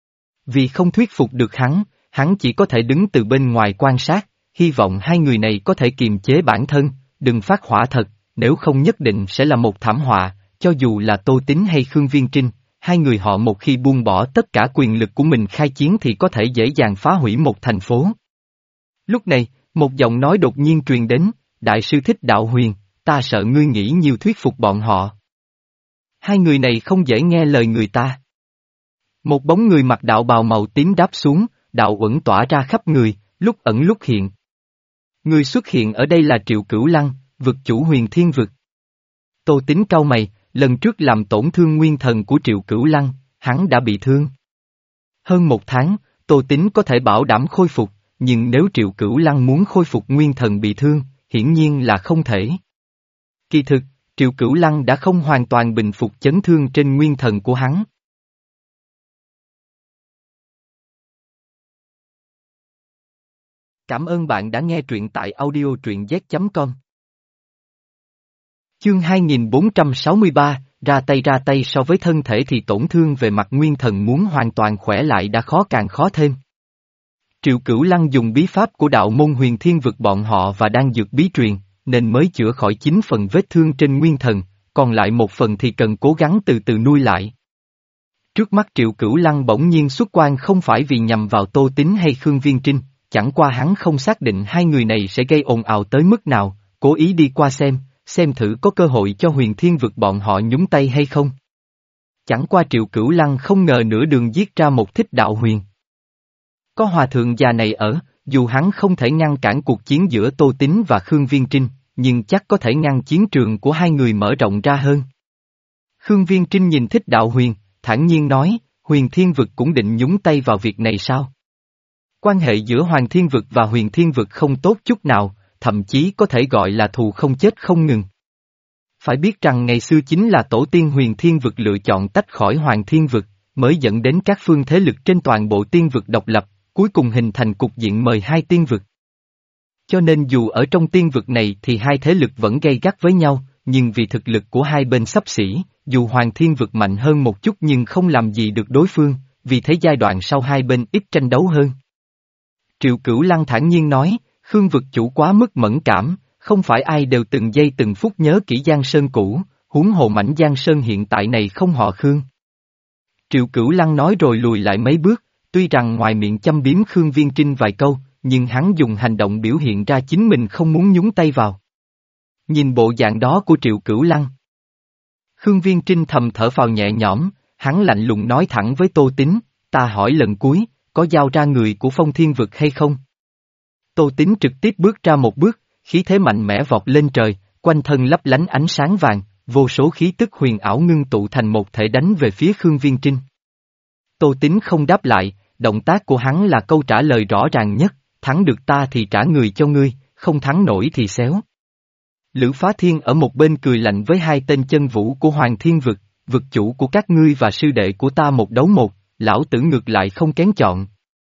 Vì không thuyết phục được hắn, hắn chỉ có thể đứng từ bên ngoài quan sát, hy vọng hai người này có thể kiềm chế bản thân, đừng phát hỏa thật, nếu không nhất định sẽ là một thảm họa, cho dù là Tô Tín hay Khương Viên Trinh, hai người họ một khi buông bỏ tất cả quyền lực của mình khai chiến thì có thể dễ dàng phá hủy một thành phố. Lúc này, một giọng nói đột nhiên truyền đến, Đại sư Thích Đạo Huyền, ta sợ ngươi nghĩ nhiều thuyết phục bọn họ. Hai người này không dễ nghe lời người ta. Một bóng người mặc đạo bào màu tím đáp xuống, đạo uẩn tỏa ra khắp người, lúc ẩn lúc hiện. Người xuất hiện ở đây là Triệu Cửu Lăng, vực chủ Huyền Thiên Vực. Tô Tín cau mày, lần trước làm tổn thương nguyên thần của Triệu Cửu Lăng, hắn đã bị thương. Hơn một tháng, Tô Tín có thể bảo đảm khôi phục, nhưng nếu Triệu Cửu Lăng muốn khôi phục nguyên thần bị thương, hiển nhiên là không thể. Kỳ thực, Triệu Cửu Lăng đã không hoàn toàn bình phục chấn thương trên nguyên thần của hắn. Cảm ơn bạn đã nghe truyện tại audio truyện z chấm com. Chương hai nghìn bốn trăm sáu mươi ba, ra tay ra tay so với thân thể thì tổn thương về mặt nguyên thần muốn hoàn toàn khỏe lại đã khó càng khó thêm. Triệu Cửu Lăng dùng bí pháp của đạo môn Huyền Thiên Vực bọn họ và đang dược bí truyền, nên mới chữa khỏi chín phần vết thương trên nguyên thần, còn lại một phần thì cần cố gắng từ từ nuôi lại. Trước mắt Triệu Cửu Lăng bỗng nhiên xuất quan không phải vì nhằm vào Tô Tín hay Khương Viên Trinh, chẳng qua hắn không xác định hai người này sẽ gây ồn ào tới mức nào, cố ý đi qua xem, xem thử có cơ hội cho Huyền Thiên Vực bọn họ nhúng tay hay không. Chẳng qua Triệu Cửu Lăng không ngờ nửa đường giết ra một thích đạo huyền. Có hòa thượng già này ở, dù hắn không thể ngăn cản cuộc chiến giữa Tô Tín và Khương Viên Trinh, nhưng chắc có thể ngăn chiến trường của hai người mở rộng ra hơn. Khương Viên Trinh nhìn thích đạo huyền, thản nhiên nói, Huyền Thiên Vực cũng định nhúng tay vào việc này sao? Quan hệ giữa Hoàng Thiên Vực và Huyền Thiên Vực không tốt chút nào, thậm chí có thể gọi là thù không chết không ngừng. Phải biết rằng ngày xưa chính là tổ tiên Huyền Thiên Vực lựa chọn tách khỏi Hoàng Thiên Vực, mới dẫn đến các phương thế lực trên toàn bộ tiên vực độc lập, cuối cùng hình thành cục diện mời hai tiên vực. Cho nên dù ở trong tiên vực này thì hai thế lực vẫn gay gắt với nhau, nhưng vì thực lực của hai bên xấp xỉ, dù Hoàng Thiên Vực mạnh hơn một chút nhưng không làm gì được đối phương, vì thế giai đoạn sau hai bên ít tranh đấu hơn. Triệu Cửu Lăng thản nhiên nói, Khương vực chủ quá mức mẫn cảm, không phải ai đều từng giây từng phút nhớ kỹ Giang Sơn cũ, huống hồ mảnh Giang Sơn hiện tại này không họ Khương. Triệu Cửu Lăng nói rồi lùi lại mấy bước, tuy rằng ngoài miệng châm biếm Khương Viên Trinh vài câu, nhưng hắn dùng hành động biểu hiện ra chính mình không muốn nhúng tay vào. Nhìn bộ dạng đó của Triệu Cửu Lăng, Khương Viên Trinh thầm thở phào nhẹ nhõm, hắn lạnh lùng nói thẳng với Tô Tín, ta hỏi lần cuối, có giao ra người của Phong Thiên Vực hay không? Tô Tín trực tiếp bước ra một bước, khí thế mạnh mẽ vọt lên trời, quanh thân lấp lánh ánh sáng vàng, vô số khí tức huyền ảo ngưng tụ thành một thể đánh về phía Khương Viên Trinh. Tô Tín không đáp lại, động tác của hắn là câu trả lời rõ ràng nhất, thắng được ta thì trả người cho ngươi, không thắng nổi thì xéo. Lữ Phá Thiên ở một bên cười lạnh với hai tên chân vũ của Hoàng Thiên Vực, vực chủ của các ngươi và sư đệ của ta một đấu một, lão tử ngược lại không kén chọn.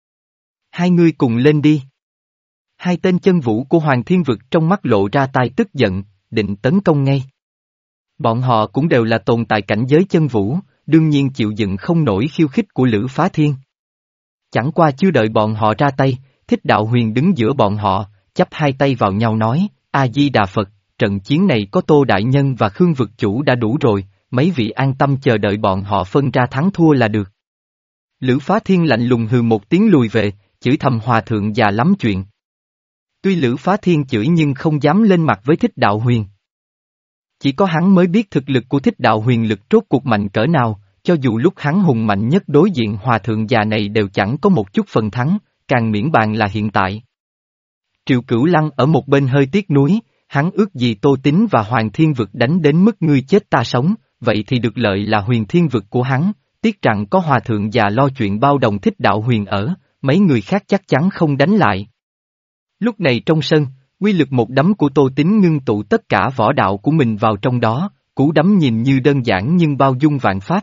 Hai ngươi cùng lên đi. Hai tên chân vũ của Hoàng Thiên Vực trong mắt lộ ra tai tức giận, định tấn công ngay. Bọn họ cũng đều là tồn tại cảnh giới chân vũ, đương nhiên chịu đựng không nổi khiêu khích của Lữ Phá Thiên. Chẳng qua chưa đợi bọn họ ra tay, Thích Đạo Huyền đứng giữa bọn họ, chắp hai tay vào nhau nói, A-di-đà Phật, trận chiến này có Tô Đại Nhân và Khương Vực Chủ đã đủ rồi, mấy vị an tâm chờ đợi bọn họ phân ra thắng thua là được. Lữ Phá Thiên lạnh lùng hừ một tiếng lùi về, chửi thầm hòa thượng già lắm chuyện. Tuy Lữ Phá Thiên chửi nhưng không dám lên mặt với Thích Đạo Huyền. Chỉ có hắn mới biết thực lực của Thích Đạo Huyền lực rốt cuộc mạnh cỡ nào, cho dù lúc hắn hùng mạnh nhất đối diện hòa thượng già này đều chẳng có một chút phần thắng, càng miễn bàn là hiện tại. Triệu Cửu Lăng ở một bên hơi tiếc nuối, hắn ước gì Tô Tín và Hoàng Thiên Vực đánh đến mức ngươi chết ta sống, vậy thì được lợi là Huyền Thiên Vực của hắn, tiếc rằng có hòa thượng già lo chuyện bao đồng Thích Đạo Huyền ở, mấy người khác chắc chắn không đánh lại. Lúc này trong sân, quy lực một đấm của Tô Tín ngưng tụ tất cả võ đạo của mình vào trong đó, cú đấm nhìn như đơn giản nhưng bao dung vạn pháp.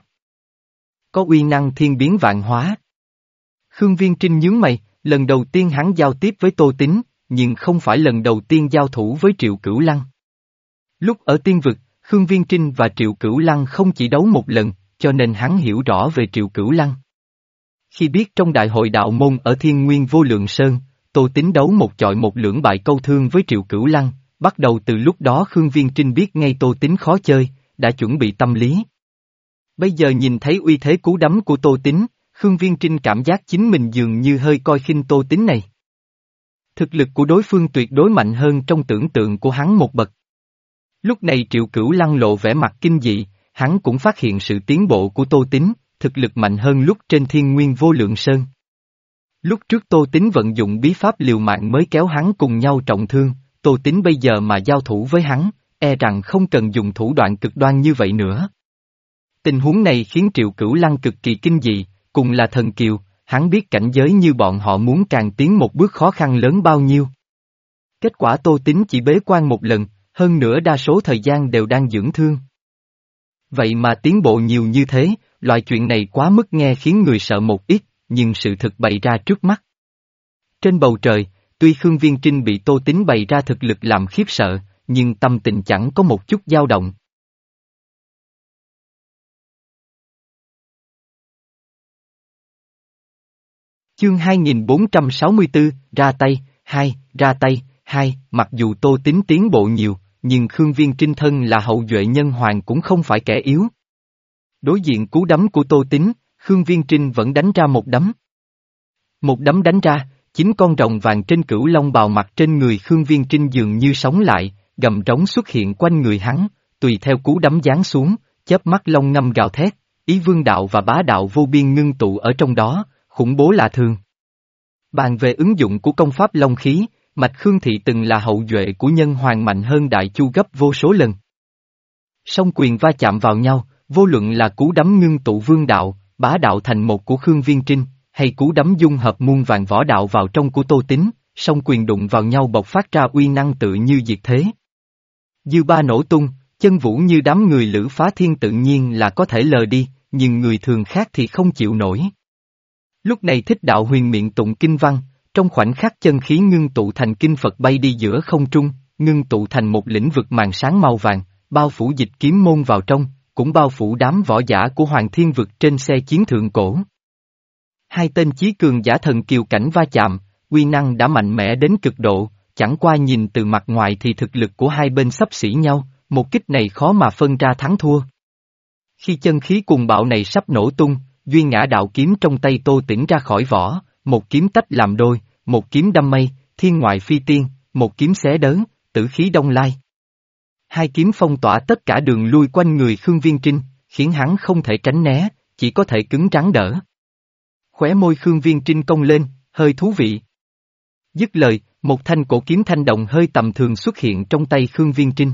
Có uy năng thiên biến vạn hóa. Khương Viên Trinh nhướng mày, lần đầu tiên hắn giao tiếp với Tô Tín, nhưng không phải lần đầu tiên giao thủ với Triệu Cửu Lăng. Lúc ở tiên vực, Khương Viên Trinh và Triệu Cửu Lăng không chỉ đấu một lần, cho nên hắn hiểu rõ về Triệu Cửu Lăng. Khi biết trong đại hội đạo môn ở Thiên Nguyên Vô Lượng Sơn, Tô Tín đấu một chọi một lưỡng bại câu thương với Triệu Cửu Lăng, bắt đầu từ lúc đó Khương Viên Trinh biết ngay Tô Tín khó chơi, đã chuẩn bị tâm lý. Bây giờ nhìn thấy uy thế cú đấm của Tô Tín, Khương Viên Trinh cảm giác chính mình dường như hơi coi khinh Tô Tín này. Thực lực của đối phương tuyệt đối mạnh hơn trong tưởng tượng của hắn một bậc. Lúc này Triệu Cửu Lăng lộ vẻ mặt kinh dị, hắn cũng phát hiện sự tiến bộ của Tô Tín, thực lực mạnh hơn lúc trên Thiên Nguyên Vô Lượng Sơn. Lúc trước Tô Tín vận dụng bí pháp liều mạng mới kéo hắn cùng nhau trọng thương, Tô Tín bây giờ mà giao thủ với hắn, e rằng không cần dùng thủ đoạn cực đoan như vậy nữa. Tình huống này khiến Triệu Cửu Lăng cực kỳ kinh dị, cùng là thần kiều, hắn biết cảnh giới như bọn họ muốn càng tiến một bước khó khăn lớn bao nhiêu. Kết quả Tô Tín chỉ bế quan một lần, hơn nữa đa số thời gian đều đang dưỡng thương. Vậy mà tiến bộ nhiều như thế, loại chuyện này quá mức nghe khiến người sợ một ít, nhưng sự thực bày ra trước mắt. Trên bầu trời, tuy Khương Viên Trinh bị Tô Tín bày ra thực lực làm khiếp sợ, nhưng tâm tình chẳng có một chút dao động. Chương hai nghìn bốn trăm sáu mươi tư, ra tay, hai, ra tay, hai, mặc dù Tô Tín tiến bộ nhiều, nhưng Khương Viên Trinh thân là hậu duệ nhân hoàng cũng không phải kẻ yếu. Đối diện cú đấm của Tô Tín, Khương Viên Trinh vẫn đánh ra một đấm. Một đấm đánh ra, chín con rồng vàng trên cửu long bào mặt trên người Khương Viên Trinh dường như sống lại, gầm trống xuất hiện quanh người hắn, tùy theo cú đấm giáng xuống, chớp mắt long ngâm gào thét, ý vương đạo và bá đạo vô biên ngưng tụ ở trong đó, khủng bố lạ thường. Bàn về ứng dụng của công pháp long khí, Mạch Khương Thị từng là hậu duệ của nhân hoàng mạnh hơn Đại Chu gấp vô số lần. Song quyền va chạm vào nhau, vô luận là cú đấm ngưng tụ vương đạo, bá đạo thành một của Khương Viên Trinh, hay cú đấm dung hợp muôn vàng võ đạo vào trong của Tô Tín, song quyền đụng vào nhau bộc phát ra uy năng tự như diệt thế. Dư ba nổ tung, chân vũ như đám người Lữ Phá Thiên tự nhiên là có thể lờ đi, nhưng người thường khác thì không chịu nổi. Lúc này Thích Đạo Huyền miệng tụng kinh văn, trong khoảnh khắc chân khí ngưng tụ thành kinh Phật bay đi giữa không trung, ngưng tụ thành một lĩnh vực màn sáng màu vàng, bao phủ Dịch Kiếm Môn vào trong, cũng bao phủ đám võ giả của Hoàng Thiên Vực trên xe chiến thượng cổ. Hai tên chí cường giả thần kiều cảnh va chạm, uy năng đã mạnh mẽ đến cực độ, chẳng qua nhìn từ mặt ngoài thì thực lực của hai bên xấp xỉ nhau, một kích này khó mà phân ra thắng thua. Khi chân khí cuồng bạo này sắp nổ tung, Duy Ngã Đạo Kiếm trong tay Tô Tĩnh ra khỏi vỏ, một kiếm tách làm đôi, một kiếm đâm mây, thiên ngoại phi tiên, một kiếm xé đớn, tử khí đông lai. Hai kiếm phong tỏa tất cả đường lui quanh người Khương Viên Trinh, khiến hắn không thể tránh né, chỉ có thể cứng rắn đỡ. Khóe môi Khương Viên Trinh cong lên, hơi thú vị. Dứt lời, một thanh cổ kiếm thanh đồng hơi tầm thường xuất hiện trong tay Khương Viên Trinh.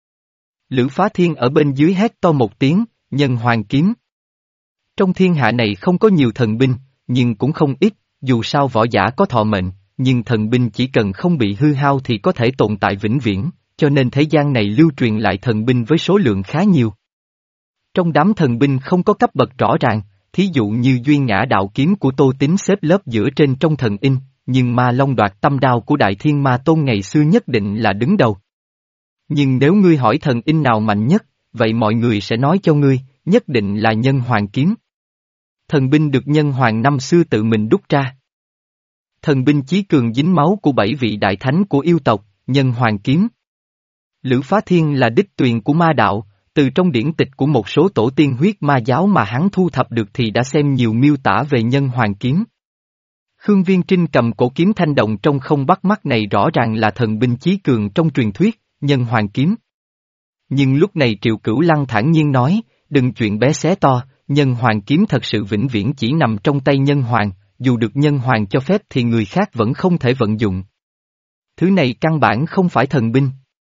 Lữ Phá Thiên ở bên dưới hét to một tiếng, nhân hoàng kiếm. Trong thiên hạ này không có nhiều thần binh, nhưng cũng không ít, dù sao võ giả có thọ mệnh, nhưng thần binh chỉ cần không bị hư hao thì có thể tồn tại vĩnh viễn, cho nên thế gian này lưu truyền lại thần binh với số lượng khá nhiều. Trong đám thần binh không có cấp bậc rõ ràng, thí dụ như Duy Ngã Đạo Kiếm của Tô Tín xếp lớp giữa trên trong thần in, nhưng Ma Long Đoạt Tâm Đao của Đại Thiên Ma Tôn ngày xưa nhất định là đứng đầu. Nhưng nếu ngươi hỏi thần in nào mạnh nhất, vậy mọi người sẽ nói cho ngươi, nhất định là Nhân Hoàng Kiếm. Thần binh được Nhân Hoàng năm xưa tự mình đúc ra. Thần binh chí cường dính máu của bảy vị đại thánh của yêu tộc, Nhân Hoàng Kiếm. Lữ Phá Thiên là đích tuyền của ma đạo, từ trong điển tịch của một số tổ tiên huyết ma giáo mà hắn thu thập được thì đã xem nhiều miêu tả về Nhân Hoàng Kiếm. Khương Viên Trinh cầm cổ kiếm thanh đồng trong không bắt mắt này rõ ràng là thần binh chí cường trong truyền thuyết, Nhân Hoàng Kiếm. Nhưng lúc này Triệu Cửu Lăng thản nhiên nói, đừng chuyện bé xé to, Nhân Hoàng Kiếm thật sự vĩnh viễn chỉ nằm trong tay Nhân Hoàng, dù được Nhân Hoàng cho phép thì người khác vẫn không thể vận dụng. Thứ này căn bản không phải thần binh,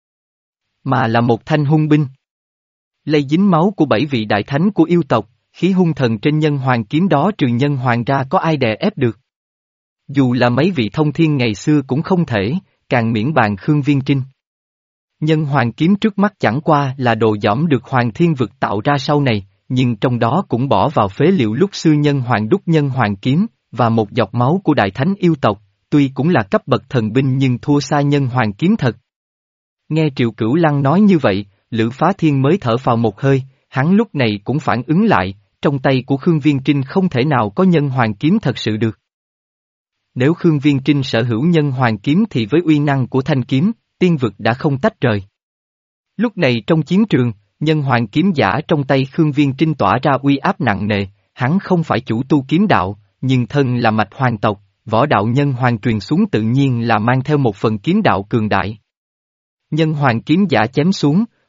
mà là một thanh hung binh. Lây dính máu của bảy vị đại thánh của yêu tộc, khí hung thần trên Nhân Hoàng Kiếm đó trừ Nhân Hoàng ra có ai đè ép được. Dù là mấy vị thông thiên ngày xưa cũng không thể, càng miễn bàn Khương Viên Trinh. Nhân Hoàng Kiếm trước mắt chẳng qua là đồ dỏm được Hoàng Thiên Vực tạo ra sau này, nhưng trong đó cũng bỏ vào phế liệu lúc xưa Nhân Hoàng đúc Nhân Hoàng Kiếm, và một giọt máu của đại thánh yêu tộc, tuy cũng là cấp bậc thần binh nhưng thua xa Nhân Hoàng Kiếm thật. Nghe Triệu Cửu Lăng nói như vậy, Lữ Phá Thiên mới thở phào một hơi, hắn lúc này cũng phản ứng lại, trong tay của Khương Viên Trinh không thể nào có Nhân Hoàng Kiếm thật sự được. Nếu Khương Viên Trinh sở hữu Nhân Hoàng Kiếm thì với uy năng của thanh kiếm, tiên vực đã không tách rời. Lúc này trong chiến trường, Nhân Hoàng Kiếm giả trong tay Khương Viên Trinh tỏa ra uy áp nặng nề, hắn không phải chủ tu kiếm đạo, nhưng thân là mạch hoàng tộc, võ đạo Nhân Hoàng truyền xuống tự nhiên là mang theo một phần kiếm đạo cường đại. Nhân Hoàng Kiếm giả chém xuống,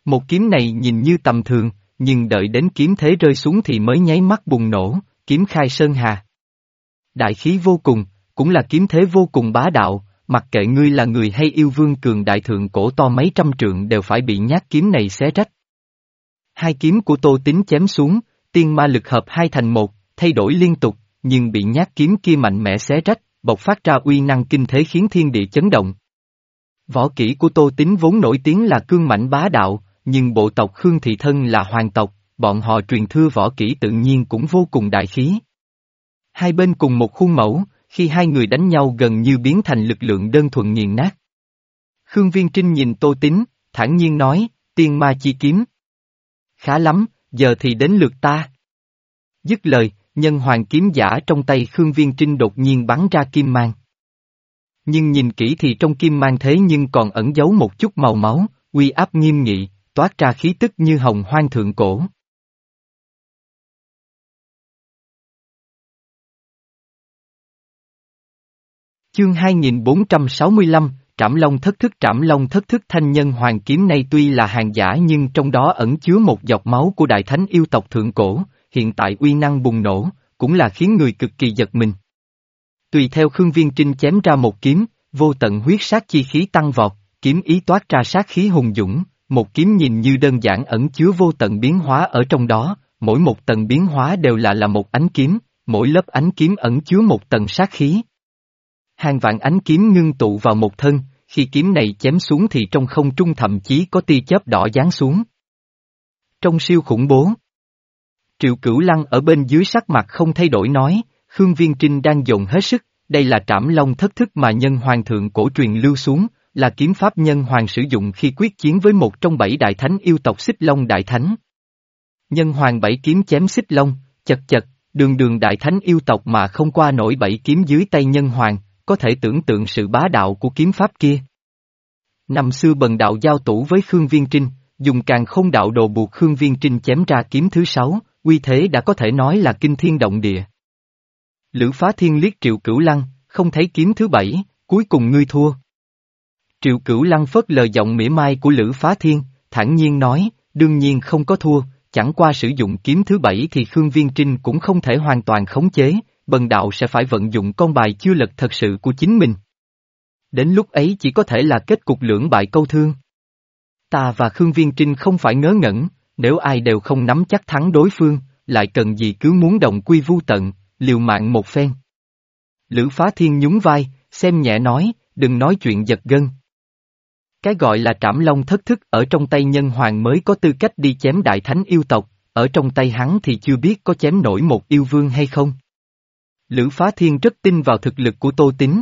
Một kiếm này nhìn như tầm thường, nhưng đợi đến kiếm thế rơi xuống thì mới nháy mắt bùng nổ, kiếm khai sơn hà. Đại khí vô cùng, cũng là kiếm thế vô cùng bá đạo, mặc kệ ngươi là người hay yêu vương cường đại thượng cổ to mấy trăm trượng đều phải bị nhát kiếm này xé rách. Hai kiếm của Tô Tín chém xuống, tiên ma lực hợp hai thành một, thay đổi liên tục, nhưng bị nhát kiếm kia mạnh mẽ xé rách, bộc phát ra uy năng kinh thế khiến thiên địa chấn động. Võ kỹ của Tô Tín vốn nổi tiếng là cương mãnh bá đạo, nhưng bộ tộc Khương Thị Thân là hoàng tộc, bọn họ truyền thừa võ kỹ tự nhiên cũng vô cùng đại khí. Hai bên cùng một khuôn mẫu, khi hai người đánh nhau gần như biến thành lực lượng đơn thuần nghiền nát. Khương Viên Trinh nhìn Tô Tín, thản nhiên nói, tiên ma chi kiếm. Khá lắm, giờ thì đến lượt ta. Dứt lời, nhân hoàng kiếm giả trong tay Khương Viên Trinh đột nhiên bắn ra kim mang. Nhưng nhìn kỹ thì trong kim mang thế nhưng còn ẩn giấu một chút màu máu, uy áp nghiêm nghị, toát ra khí tức như hồng hoang thượng cổ. Chương hai nghìn bốn trăm sáu mươi lăm, Trảm Long Thất Thức. Trảm Long Thất Thức thanh nhân hoàng kiếm này tuy là hàng giả nhưng trong đó ẩn chứa một giọt máu của đại thánh yêu tộc thượng cổ, hiện tại uy năng bùng nổ, cũng là khiến người cực kỳ giật mình. Tùy theo Khương Viên Trinh chém ra một kiếm, vô tận huyết sát chi khí tăng vọt, kiếm ý toát ra sát khí hùng dũng, một kiếm nhìn như đơn giản ẩn chứa vô tận biến hóa ở trong đó, mỗi một tầng biến hóa đều là là một ánh kiếm, mỗi lớp ánh kiếm ẩn chứa một tầng sát khí. Hàng vạn ánh kiếm ngưng tụ vào một thân, khi kiếm này chém xuống thì trong không trung thậm chí có tia chớp đỏ giáng xuống. Trong siêu khủng bố. Triệu Cửu Lăng ở bên dưới sắc mặt không thay đổi nói, Khương Viên Trinh đang dồn hết sức, đây là Trảm Long Thất Thức mà nhân hoàng thượng cổ truyền lưu xuống, là kiếm pháp nhân hoàng sử dụng khi quyết chiến với một trong bảy đại thánh yêu tộc Xích Long Đại Thánh. Nhân hoàng bảy kiếm chém Xích Long, chật chật, đường đường đại thánh yêu tộc mà không qua nổi bảy kiếm dưới tay nhân hoàng, có thể tưởng tượng sự bá đạo của kiếm pháp kia. Năm xưa Bần Đạo giao tủ với Khương Viên Trinh, dùng Càn Khôn Đạo Đồ buộc Khương Viên Trinh chém ra kiếm thứ sáu, uy thế đã có thể nói là kinh thiên động địa. Lữ Phá Thiên liếc Triệu Cửu Lăng, không thấy kiếm thứ bảy, cuối cùng ngươi thua. Triệu Cửu Lăng phớt lờ giọng mỉa mai của Lữ Phá Thiên, thản nhiên nói, đương nhiên không có thua, chẳng qua sử dụng kiếm thứ bảy thì Khương Viên Trinh cũng không thể hoàn toàn khống chế, Bần Đạo sẽ phải vận dụng con bài chưa lật thật sự của chính mình. Đến lúc ấy chỉ có thể là kết cục lưỡng bại câu thương. Ta và Khương Viên Trinh không phải ngớ ngẩn, nếu ai đều không nắm chắc thắng đối phương, lại cần gì cứ muốn đồng quy vu tận, liều mạng một phen. Lữ Phá Thiên nhún vai, xem nhẹ nói, đừng nói chuyện giật gân. Cái gọi là Trảm Long Thất Thức ở trong tay nhân hoàng mới có tư cách đi chém đại thánh yêu tộc, ở trong tay hắn thì chưa biết có chém nổi một yêu vương hay không. Lữ Phá Thiên rất tin vào thực lực của Tô Tín.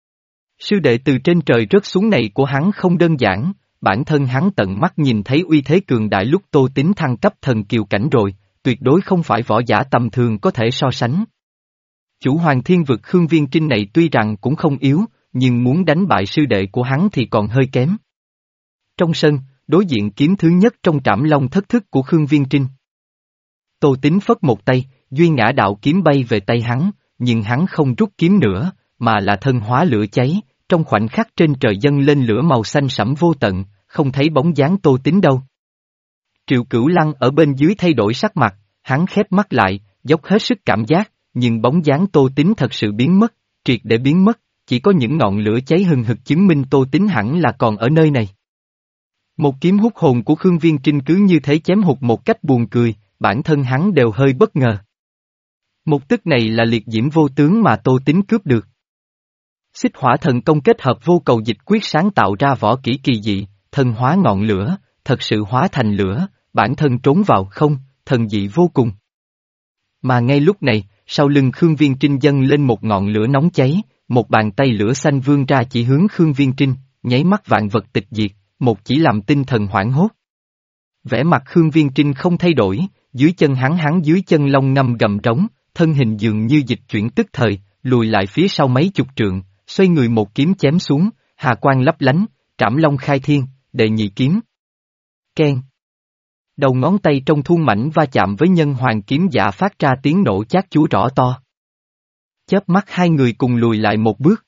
Sư đệ từ trên trời rớt xuống này của hắn không đơn giản, bản thân hắn tận mắt nhìn thấy uy thế cường đại lúc Tô Tín thăng cấp thần kiều cảnh rồi, tuyệt đối không phải võ giả tầm thường có thể so sánh. Chủ Hoàng Thiên Vực Khương Viên Trinh này tuy rằng cũng không yếu, nhưng muốn đánh bại sư đệ của hắn thì còn hơi kém. Trong sân, đối diện kiếm thứ nhất trong Trảm Long Thất Thức của Khương Viên Trinh. Tô Tín phất một tay, duy ngã đạo kiếm bay về tay hắn, nhưng hắn không rút kiếm nữa, mà là thân hóa lửa cháy, trong khoảnh khắc trên trời dâng lên lửa màu xanh sẫm vô tận, không thấy bóng dáng Tô Tín đâu. Triệu Cửu Lăng ở bên dưới thay đổi sắc mặt, hắn khép mắt lại, dốc hết sức cảm giác, nhưng bóng dáng Tô Tín thật sự biến mất, triệt để biến mất, chỉ có những ngọn lửa cháy hừng hực chứng minh Tô Tín hẳn là còn ở nơi này. Một kiếm hút hồn của Khương Viên Trinh cứ như thế chém hụt một cách buồn cười, bản thân hắn đều hơi bất ngờ. Một tức này là liệt diễm vô tướng mà Tô Tín cướp được. Xích hỏa thần công kết hợp vô cầu dịch quyết sáng tạo ra võ kỹ kỳ dị, thân hóa ngọn lửa, thật sự hóa thành lửa, bản thân trốn vào không, thần dị vô cùng. Mà ngay lúc này, sau lưng Khương Viên Trinh dâng lên một ngọn lửa nóng cháy, một bàn tay lửa xanh vươn ra chỉ hướng Khương Viên Trinh, nháy mắt vạn vật tịch diệt, một chỉ làm tinh thần hoảng hốt. Vẻ mặt Khương Viên Trinh không thay đổi, dưới chân hắn hắn dưới chân long ngâm gầm trống, thân hình dường như dịch chuyển tức thời, lùi lại phía sau mấy chục trượng, xoay người một kiếm chém xuống, hà quang lấp lánh, Trảm Long khai thiên, đệ nhị kiếm. Keng. Đầu ngón tay trong thuôn mảnh va chạm với nhân hoàng kiếm giả phát ra tiếng nổ chát chúa rõ to. Chớp mắt hai người cùng lùi lại một bước.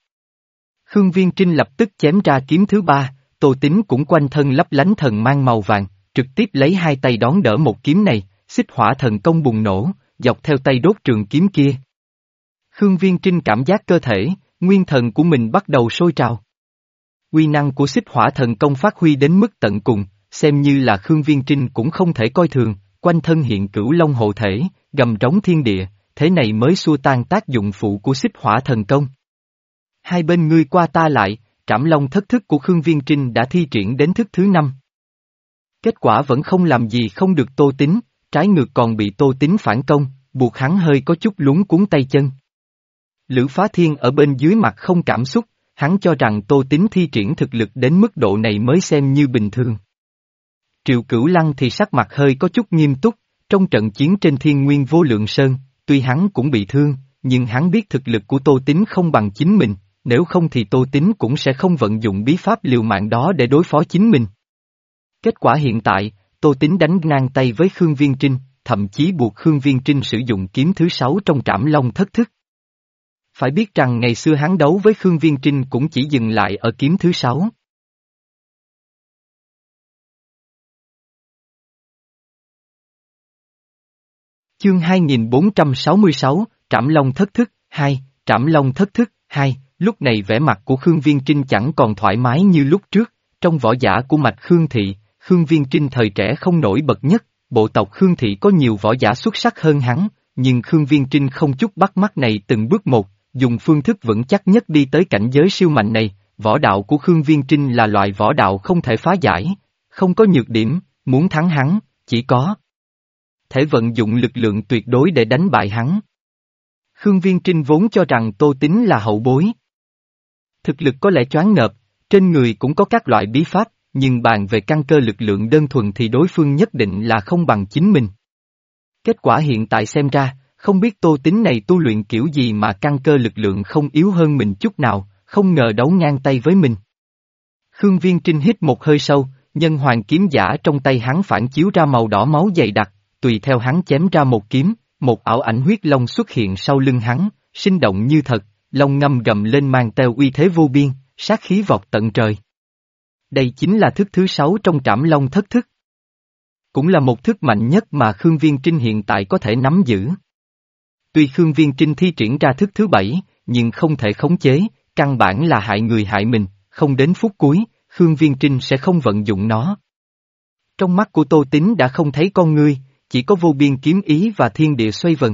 Khương Viên Trinh lập tức chém ra kiếm thứ ba, Tô Tín cũng quanh thân lấp lánh thần mang màu vàng, trực tiếp lấy hai tay đón đỡ một kiếm này, xích hỏa thần công bùng nổ, dọc theo tay đốt trường kiếm kia. Khương Viên Trinh cảm giác cơ thể, nguyên thần của mình bắt đầu sôi trào. Uy năng của xích hỏa thần công phát huy đến mức tận cùng, xem như là Khương Viên Trinh cũng không thể coi thường, quanh thân hiện cửu long hộ thể, gầm trống thiên địa, thế này mới xua tan tác dụng phụ của xích hỏa thần công. Hai bên ngươi qua ta lại, trảm long thất thức của Khương Viên Trinh đã thi triển đến thức thứ năm. Kết quả vẫn không làm gì không được Tô Tín, trái ngược còn bị Tô Tín phản công, buộc hắn hơi có chút lúng cuốn tay chân. Lữ Phá Thiên ở bên dưới mặt không cảm xúc, hắn cho rằng Tô Tín thi triển thực lực đến mức độ này mới xem như bình thường. Triệu Cửu Lăng thì sắc mặt hơi có chút nghiêm túc, trong trận chiến trên Thiên Nguyên Vô Lượng Sơn, tuy hắn cũng bị thương, nhưng hắn biết thực lực của Tô Tín không bằng chính mình, nếu không thì Tô Tín cũng sẽ không vận dụng bí pháp liều mạng đó để đối phó chính mình. Kết quả hiện tại, Tô Tín đánh ngang tay với Khương Viên Trinh, thậm chí buộc Khương Viên Trinh sử dụng kiếm thứ sáu trong Trảm Long thất thức. Phải biết rằng ngày xưa hắn đấu với Khương Viên Trinh cũng chỉ dừng lại ở kiếm thứ sáu. Chương hai nghìn bốn trăm sáu mươi sáu, Trảm Long thất thức, hai, Trảm Long thất thức, hai, lúc này vẻ mặt của Khương Viên Trinh chẳng còn thoải mái như lúc trước, trong võ giả của mạch Khương Thị, Khương Viên Trinh thời trẻ không nổi bật nhất, bộ tộc Khương Thị có nhiều võ giả xuất sắc hơn hắn, nhưng Khương Viên Trinh không chút bắt mắt này từng bước một, dùng phương thức vững chắc nhất đi tới cảnh giới siêu mạnh này, võ đạo của Khương Viên Trinh là loại võ đạo không thể phá giải, không có nhược điểm, muốn thắng hắn, chỉ có thể vận dụng lực lượng tuyệt đối để đánh bại hắn. Khương Viên Trinh vốn cho rằng Tô Tín là hậu bối. Thực lực có lẽ choáng ngợp, trên người cũng có các loại bí pháp, nhưng bàn về căn cơ lực lượng đơn thuần thì đối phương nhất định là không bằng chính mình. Kết quả hiện tại xem ra, không biết Tô Tín này tu luyện kiểu gì mà căn cơ lực lượng không yếu hơn mình chút nào, không ngờ đấu ngang tay với mình. Khương Viên Trinh hít một hơi sâu, nhân hoàng kiếm giả trong tay hắn phản chiếu ra màu đỏ máu dày đặc, tùy theo hắn chém ra một kiếm, một ảo ảnh huyết long xuất hiện sau lưng hắn, sinh động như thật, long ngâm gầm lên mang theo uy thế vô biên, sát khí vọt tận trời. Đây chính là thức thứ sáu trong Trảm Long thất thức. Cũng là một thức mạnh nhất mà Khương Viên Trinh hiện tại có thể nắm giữ. Tuy Khương Viên Trinh thi triển ra thức thứ bảy, nhưng không thể khống chế, căn bản là hại người hại mình, không đến phút cuối, Khương Viên Trinh sẽ không vận dụng nó. Trong mắt của Tô Tín đã không thấy con ngươi, chỉ có vô biên kiếm ý và thiên địa xoay vần.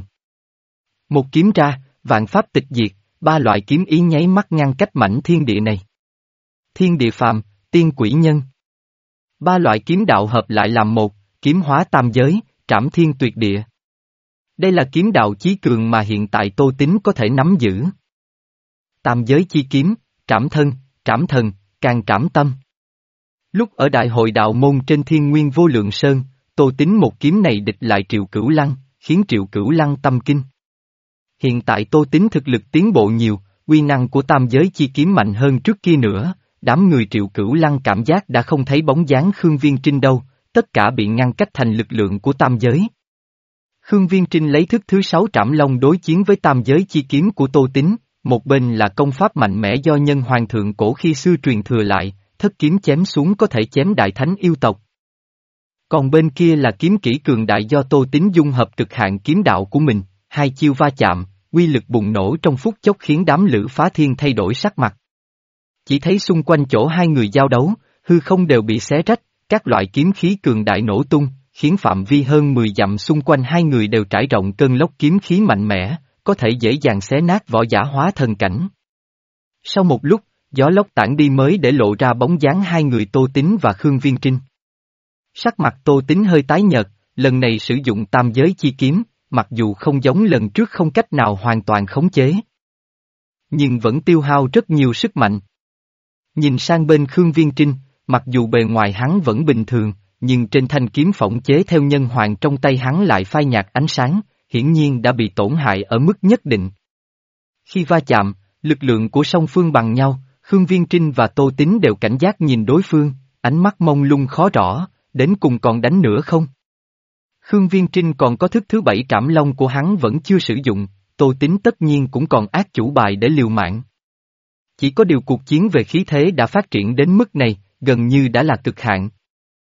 Một kiếm ra, vạn pháp tịch diệt, ba loại kiếm ý nháy mắt ngăn cách mảnh thiên địa này. Thiên địa phàm, tiên quỷ nhân. Ba loại kiếm đạo hợp lại làm một, kiếm hóa tam giới, trảm thiên tuyệt địa. Đây là kiếm đạo chí cường mà hiện tại Tô Tín có thể nắm giữ. Tam giới chi kiếm, trảm thân, trảm thần, càng trảm tâm. Lúc ở đại hội đạo môn trên Thiên Nguyên Vô Lượng Sơn, Tô Tín một kiếm này địch lại Triệu Cửu Lăng, khiến Triệu Cửu Lăng tâm kinh. Hiện tại Tô Tín thực lực tiến bộ nhiều, uy năng của tam giới chi kiếm mạnh hơn trước kia nữa, đám người Triệu Cửu Lăng cảm giác đã không thấy bóng dáng Khương Viên Trinh đâu, tất cả bị ngăn cách thành lực lượng của tam giới. Khương Viên Trinh lấy thức thứ sáu Trảm Long đối chiến với tam giới chi kiếm của Tô Tín, một bên là công pháp mạnh mẽ do nhân hoàng thượng cổ khi xưa truyền thừa lại, thất kiếm chém xuống có thể chém đại thánh yêu tộc. Còn bên kia là kiếm kỹ cường đại do Tô Tín dung hợp cực hạn kiếm đạo của mình, hai chiêu va chạm, uy lực bùng nổ trong phút chốc khiến đám Lữ Phá Thiên thay đổi sắc mặt. Chỉ thấy xung quanh chỗ hai người giao đấu, hư không đều bị xé rách, các loại kiếm khí cường đại nổ tung, khiến phạm vi hơn mười dặm xung quanh hai người đều trải rộng cơn lốc kiếm khí mạnh mẽ, có thể dễ dàng xé nát võ giả hóa thần cảnh. Sau một lúc, gió lốc tản đi mới để lộ ra bóng dáng hai người Tô Tín và Khương Viên Trinh. Sắc mặt Tô Tín hơi tái nhợt, lần này sử dụng tam giới chi kiếm, mặc dù không giống lần trước không cách nào hoàn toàn khống chế, nhưng vẫn tiêu hao rất nhiều sức mạnh. Nhìn sang bên Khương Viên Trinh, mặc dù bề ngoài hắn vẫn bình thường, nhưng trên thanh kiếm phỏng chế theo nhân hoàng trong tay hắn lại phai nhạt ánh sáng, hiển nhiên đã bị tổn hại ở mức nhất định. Khi va chạm, lực lượng của song phương bằng nhau, Khương Viên Trinh và Tô Tín đều cảnh giác nhìn đối phương, ánh mắt mông lung khó rõ, đến cùng còn đánh nữa không? Khương Viên Trinh còn có thức thứ bảy Trảm Long của hắn vẫn chưa sử dụng, Tô Tín tất nhiên cũng còn ác chủ bài để liều mạng. Chỉ có điều cuộc chiến về khí thế đã phát triển đến mức này, gần như đã là cực hạn.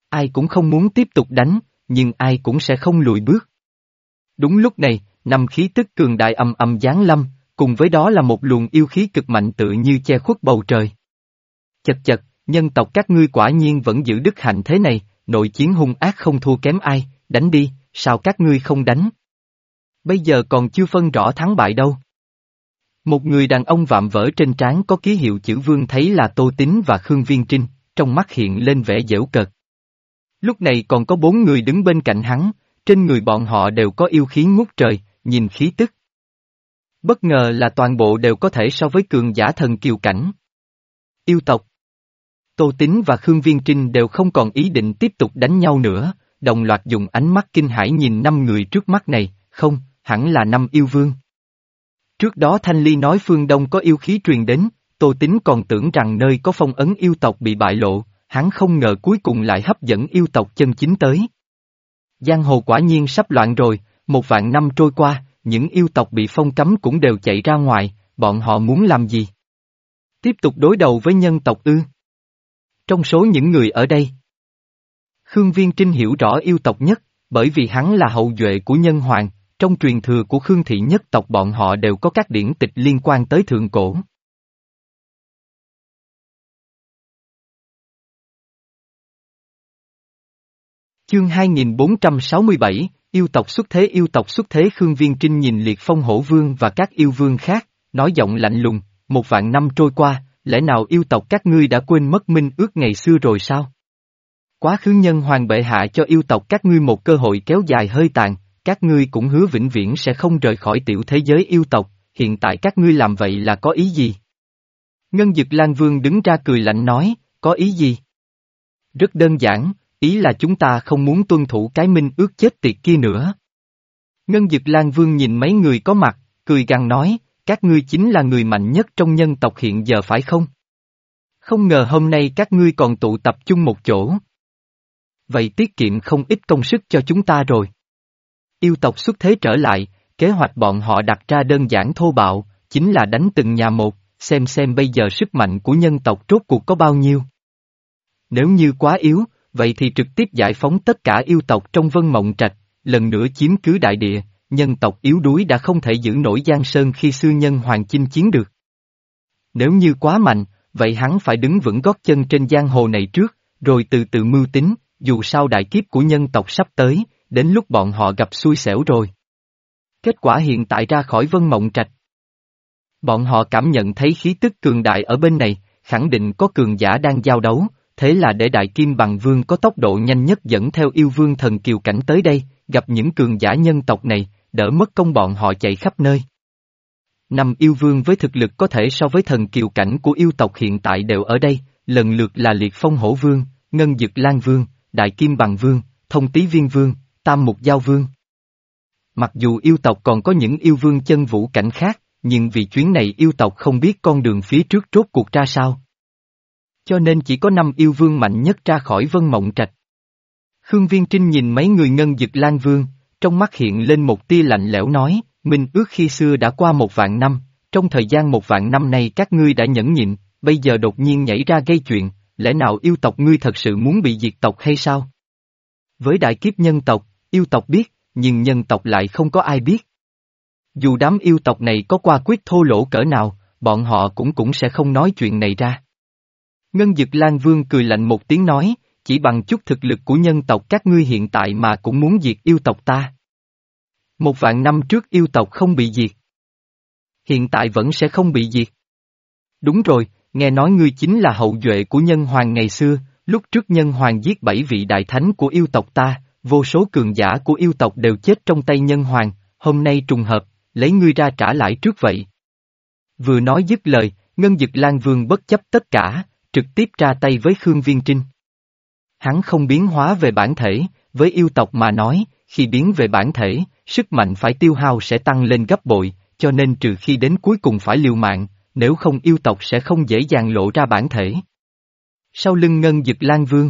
Ai cũng không muốn tiếp tục đánh, nhưng ai cũng sẽ không lùi bước. Đúng lúc này, năm khí tức cường đại ầm ầm giáng lâm, cùng với đó là một luồng yêu khí cực mạnh tự như che khuất bầu trời. Chật chật, nhân tộc các ngươi quả nhiên vẫn giữ đức hạnh thế này, nội chiến hung ác không thua kém ai, đánh đi, sao các ngươi không đánh? Bây giờ còn chưa phân rõ thắng bại đâu. Một người đàn ông vạm vỡ trên trán có ký hiệu chữ vương thấy là Tô Tín và Khương Viên Trinh, trong mắt hiện lên vẻ giễu cợt. Lúc này còn có bốn người đứng bên cạnh hắn, trên người bọn họ đều có yêu khí ngút trời, nhìn khí tức. Bất ngờ là toàn bộ đều có thể so với cường giả thần kiều cảnh. Yêu tộc. Tô Tín và Khương Viên Trinh đều không còn ý định tiếp tục đánh nhau nữa, đồng loạt dùng ánh mắt kinh hãi nhìn năm người trước mắt này, không, hẳn là năm yêu vương. Trước đó Thanh Ly nói phương Đông có yêu khí truyền đến, Tô Tín còn tưởng rằng nơi có phong ấn yêu tộc bị bại lộ, hắn không ngờ cuối cùng lại hấp dẫn yêu tộc chân chính tới. Giang hồ quả nhiên sắp loạn rồi, một vạn năm trôi qua, những yêu tộc bị phong cấm cũng đều chạy ra ngoài, bọn họ muốn làm gì? Tiếp tục đối đầu với nhân tộc ư? Trong số những người ở đây, Khương Viên Trinh hiểu rõ yêu tộc nhất, bởi vì hắn là hậu duệ của nhân hoàng, trong truyền thừa của Khương thị nhất tộc bọn họ đều có các điển tịch liên quan tới thượng cổ. Chương hai nghìn bốn trăm sáu mươi bảy, yêu tộc xuất thế yêu tộc xuất thế Khương Viên Trinh nhìn Liệt Phong Hổ Vương và các yêu vương khác, nói giọng lạnh lùng, một vạn năm trôi qua, lẽ nào yêu tộc các ngươi đã quên mất minh ước ngày xưa rồi sao? Quá khứ nhân hoàng bệ hạ cho yêu tộc các ngươi một cơ hội kéo dài hơi tàn, các ngươi cũng hứa vĩnh viễn sẽ không rời khỏi tiểu thế giới yêu tộc, hiện tại các ngươi làm vậy là có ý gì? Ngân Dực Lan Vương đứng ra cười lạnh nói, có ý gì? Rất đơn giản, ý là chúng ta không muốn tuân thủ cái minh ước chết tiệt kia nữa. Ngân Dực Lan Vương nhìn mấy người có mặt, cười gằn nói, các ngươi chính là người mạnh nhất trong nhân tộc hiện giờ phải không? Không ngờ hôm nay các ngươi còn tụ tập chung một chỗ. Vậy tiết kiệm không ít công sức cho chúng ta rồi. Yêu tộc xuất thế trở lại, kế hoạch bọn họ đặt ra đơn giản thô bạo, chính là đánh từng nhà một, xem xem bây giờ sức mạnh của nhân tộc rốt cuộc có bao nhiêu. Nếu như quá yếu, vậy thì trực tiếp giải phóng tất cả yêu tộc trong Vân Mộng Trạch, lần nữa chiếm cứ đại địa, nhân tộc yếu đuối đã không thể giữ nổi Giang Sơn khi xưa nhân hoàng chinh chiến được. Nếu như quá mạnh, vậy hắn phải đứng vững gót chân trên giang hồ này trước, rồi từ từ mưu tính, dù sao đại kiếp của nhân tộc sắp tới, đến lúc bọn họ gặp xui xẻo rồi. Kết quả hiện tại ra khỏi Vân Mộng Trạch. Bọn họ cảm nhận thấy khí tức cường đại ở bên này, khẳng định có cường giả đang giao đấu, thế là để Đại Kim Bằng Vương có tốc độ nhanh nhất dẫn theo yêu vương thần kiều cảnh tới đây, gặp những cường giả nhân tộc này, đỡ mất công bọn họ chạy khắp nơi. Năm yêu vương với thực lực có thể so với thần kiều cảnh của yêu tộc hiện tại đều ở đây, lần lượt là Liệt Phong Hổ Vương, Ngân Dực Lan Vương, Đại Kim Bằng Vương, Thông Tý Viên Vương, Tam Mục Giao Vương. Mặc dù yêu tộc còn có những yêu vương chân vũ cảnh khác, nhưng vì chuyến này yêu tộc không biết con đường phía trước rốt cuộc ra sao. Cho nên chỉ có năm yêu vương mạnh nhất ra khỏi Vân Mộng Trạch. Khương Viên Trinh nhìn mấy người Ngân Dực Lan Vương, trong mắt hiện lên một tia lạnh lẽo nói, minh ước khi xưa đã qua một vạn năm, trong thời gian một vạn năm này các ngươi đã nhẫn nhịn, bây giờ đột nhiên nhảy ra gây chuyện, lẽ nào yêu tộc ngươi thật sự muốn bị diệt tộc hay sao? Với đại kiếp nhân tộc, yêu tộc biết, nhưng nhân tộc lại không có ai biết. Dù đám yêu tộc này có qua quyết thô lỗ cỡ nào, bọn họ cũng cũng sẽ không nói chuyện này ra. Ngân Dực Lan Vương cười lạnh một tiếng nói, chỉ bằng chút thực lực của nhân tộc các ngươi hiện tại mà cũng muốn diệt yêu tộc ta. Một vạn năm trước yêu tộc không bị diệt. Hiện tại vẫn sẽ không bị diệt. Đúng rồi, nghe nói ngươi chính là hậu duệ của nhân hoàng ngày xưa, lúc trước nhân hoàng giết bảy vị đại thánh của yêu tộc ta, vô số cường giả của yêu tộc đều chết trong tay nhân hoàng, hôm nay trùng hợp, lấy ngươi ra trả lại trước vậy. Vừa nói dứt lời, Ngân Dực Lan Vương bất chấp tất cả, trực tiếp ra tay với Khương Viên Trinh. Hắn không biến hóa về bản thể, với yêu tộc mà nói, khi biến về bản thể, sức mạnh phải tiêu hao sẽ tăng lên gấp bội, cho nên trừ khi đến cuối cùng phải liều mạng, nếu không yêu tộc sẽ không dễ dàng lộ ra bản thể. Sau lưng Ngân Dực Lan Vương,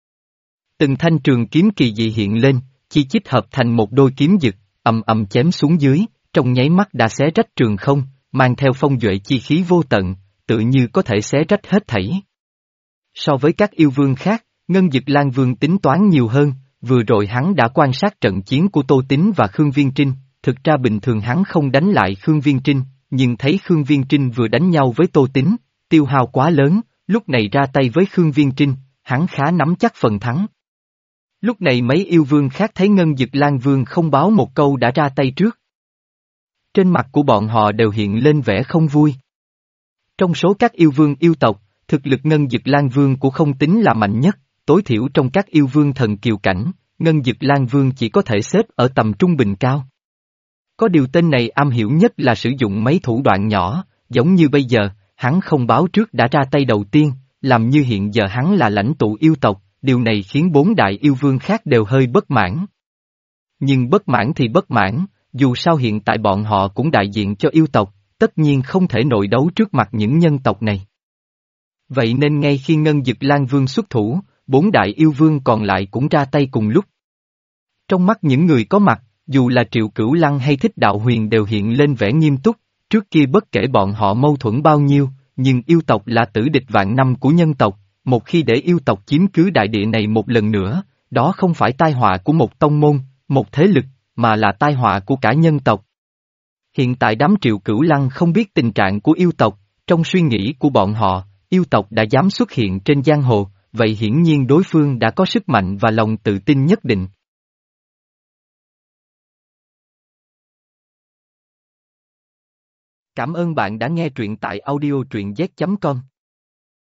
từng thanh trường kiếm kỳ dị hiện lên, chi chít hợp thành một đôi kiếm dực, ầm ầm chém xuống dưới, trong nháy mắt đã xé rách trường không, mang theo phong duệ chi khí vô tận, tự như có thể xé rách hết thảy. So với các yêu vương khác, Ngân Dực Lan Vương tính toán nhiều hơn, vừa rồi hắn đã quan sát trận chiến của Tô Tín và Khương Viên Trinh, thực ra bình thường hắn không đánh lại Khương Viên Trinh, nhưng thấy Khương Viên Trinh vừa đánh nhau với Tô Tín, tiêu hao quá lớn, lúc này ra tay với Khương Viên Trinh, hắn khá nắm chắc phần thắng. Lúc này mấy yêu vương khác thấy Ngân Dực Lan Vương không báo một câu đã ra tay trước. Trên mặt của bọn họ đều hiện lên vẻ không vui. Trong số các yêu vương yêu tộc, thực lực Ngân Dực Lan Vương của không tính là mạnh nhất, tối thiểu trong các yêu vương thần kiều cảnh, Ngân Dực Lan Vương chỉ có thể xếp ở tầm trung bình cao. Có điều tên này am hiểu nhất là sử dụng mấy thủ đoạn nhỏ, giống như bây giờ, hắn không báo trước đã ra tay đầu tiên, làm như hiện giờ hắn là lãnh tụ yêu tộc, điều này khiến bốn đại yêu vương khác đều hơi bất mãn. Nhưng bất mãn thì bất mãn, dù sao hiện tại bọn họ cũng đại diện cho yêu tộc, tất nhiên không thể nội đấu trước mặt những nhân tộc này. Vậy nên ngay khi Ngân Dực Lan Vương xuất thủ, bốn đại yêu vương còn lại cũng ra tay cùng lúc. Trong mắt những người có mặt, dù là Triệu Cửu Lăng hay Thích Đạo Huyền đều hiện lên vẻ nghiêm túc, trước kia bất kể bọn họ mâu thuẫn bao nhiêu, nhưng yêu tộc là tử địch vạn năm của nhân tộc, một khi để yêu tộc chiếm cứ đại địa này một lần nữa, đó không phải tai họa của một tông môn, một thế lực, mà là tai họa của cả nhân tộc. Hiện tại đám Triệu Cửu Lăng không biết tình trạng của yêu tộc, trong suy nghĩ của bọn họ, yêu tộc đã dám xuất hiện trên giang hồ, vậy hiển nhiên đối phương đã có sức mạnh và lòng tự tin nhất định. Cảm ơn bạn đã nghe truyện tại audio truyện z chấm com.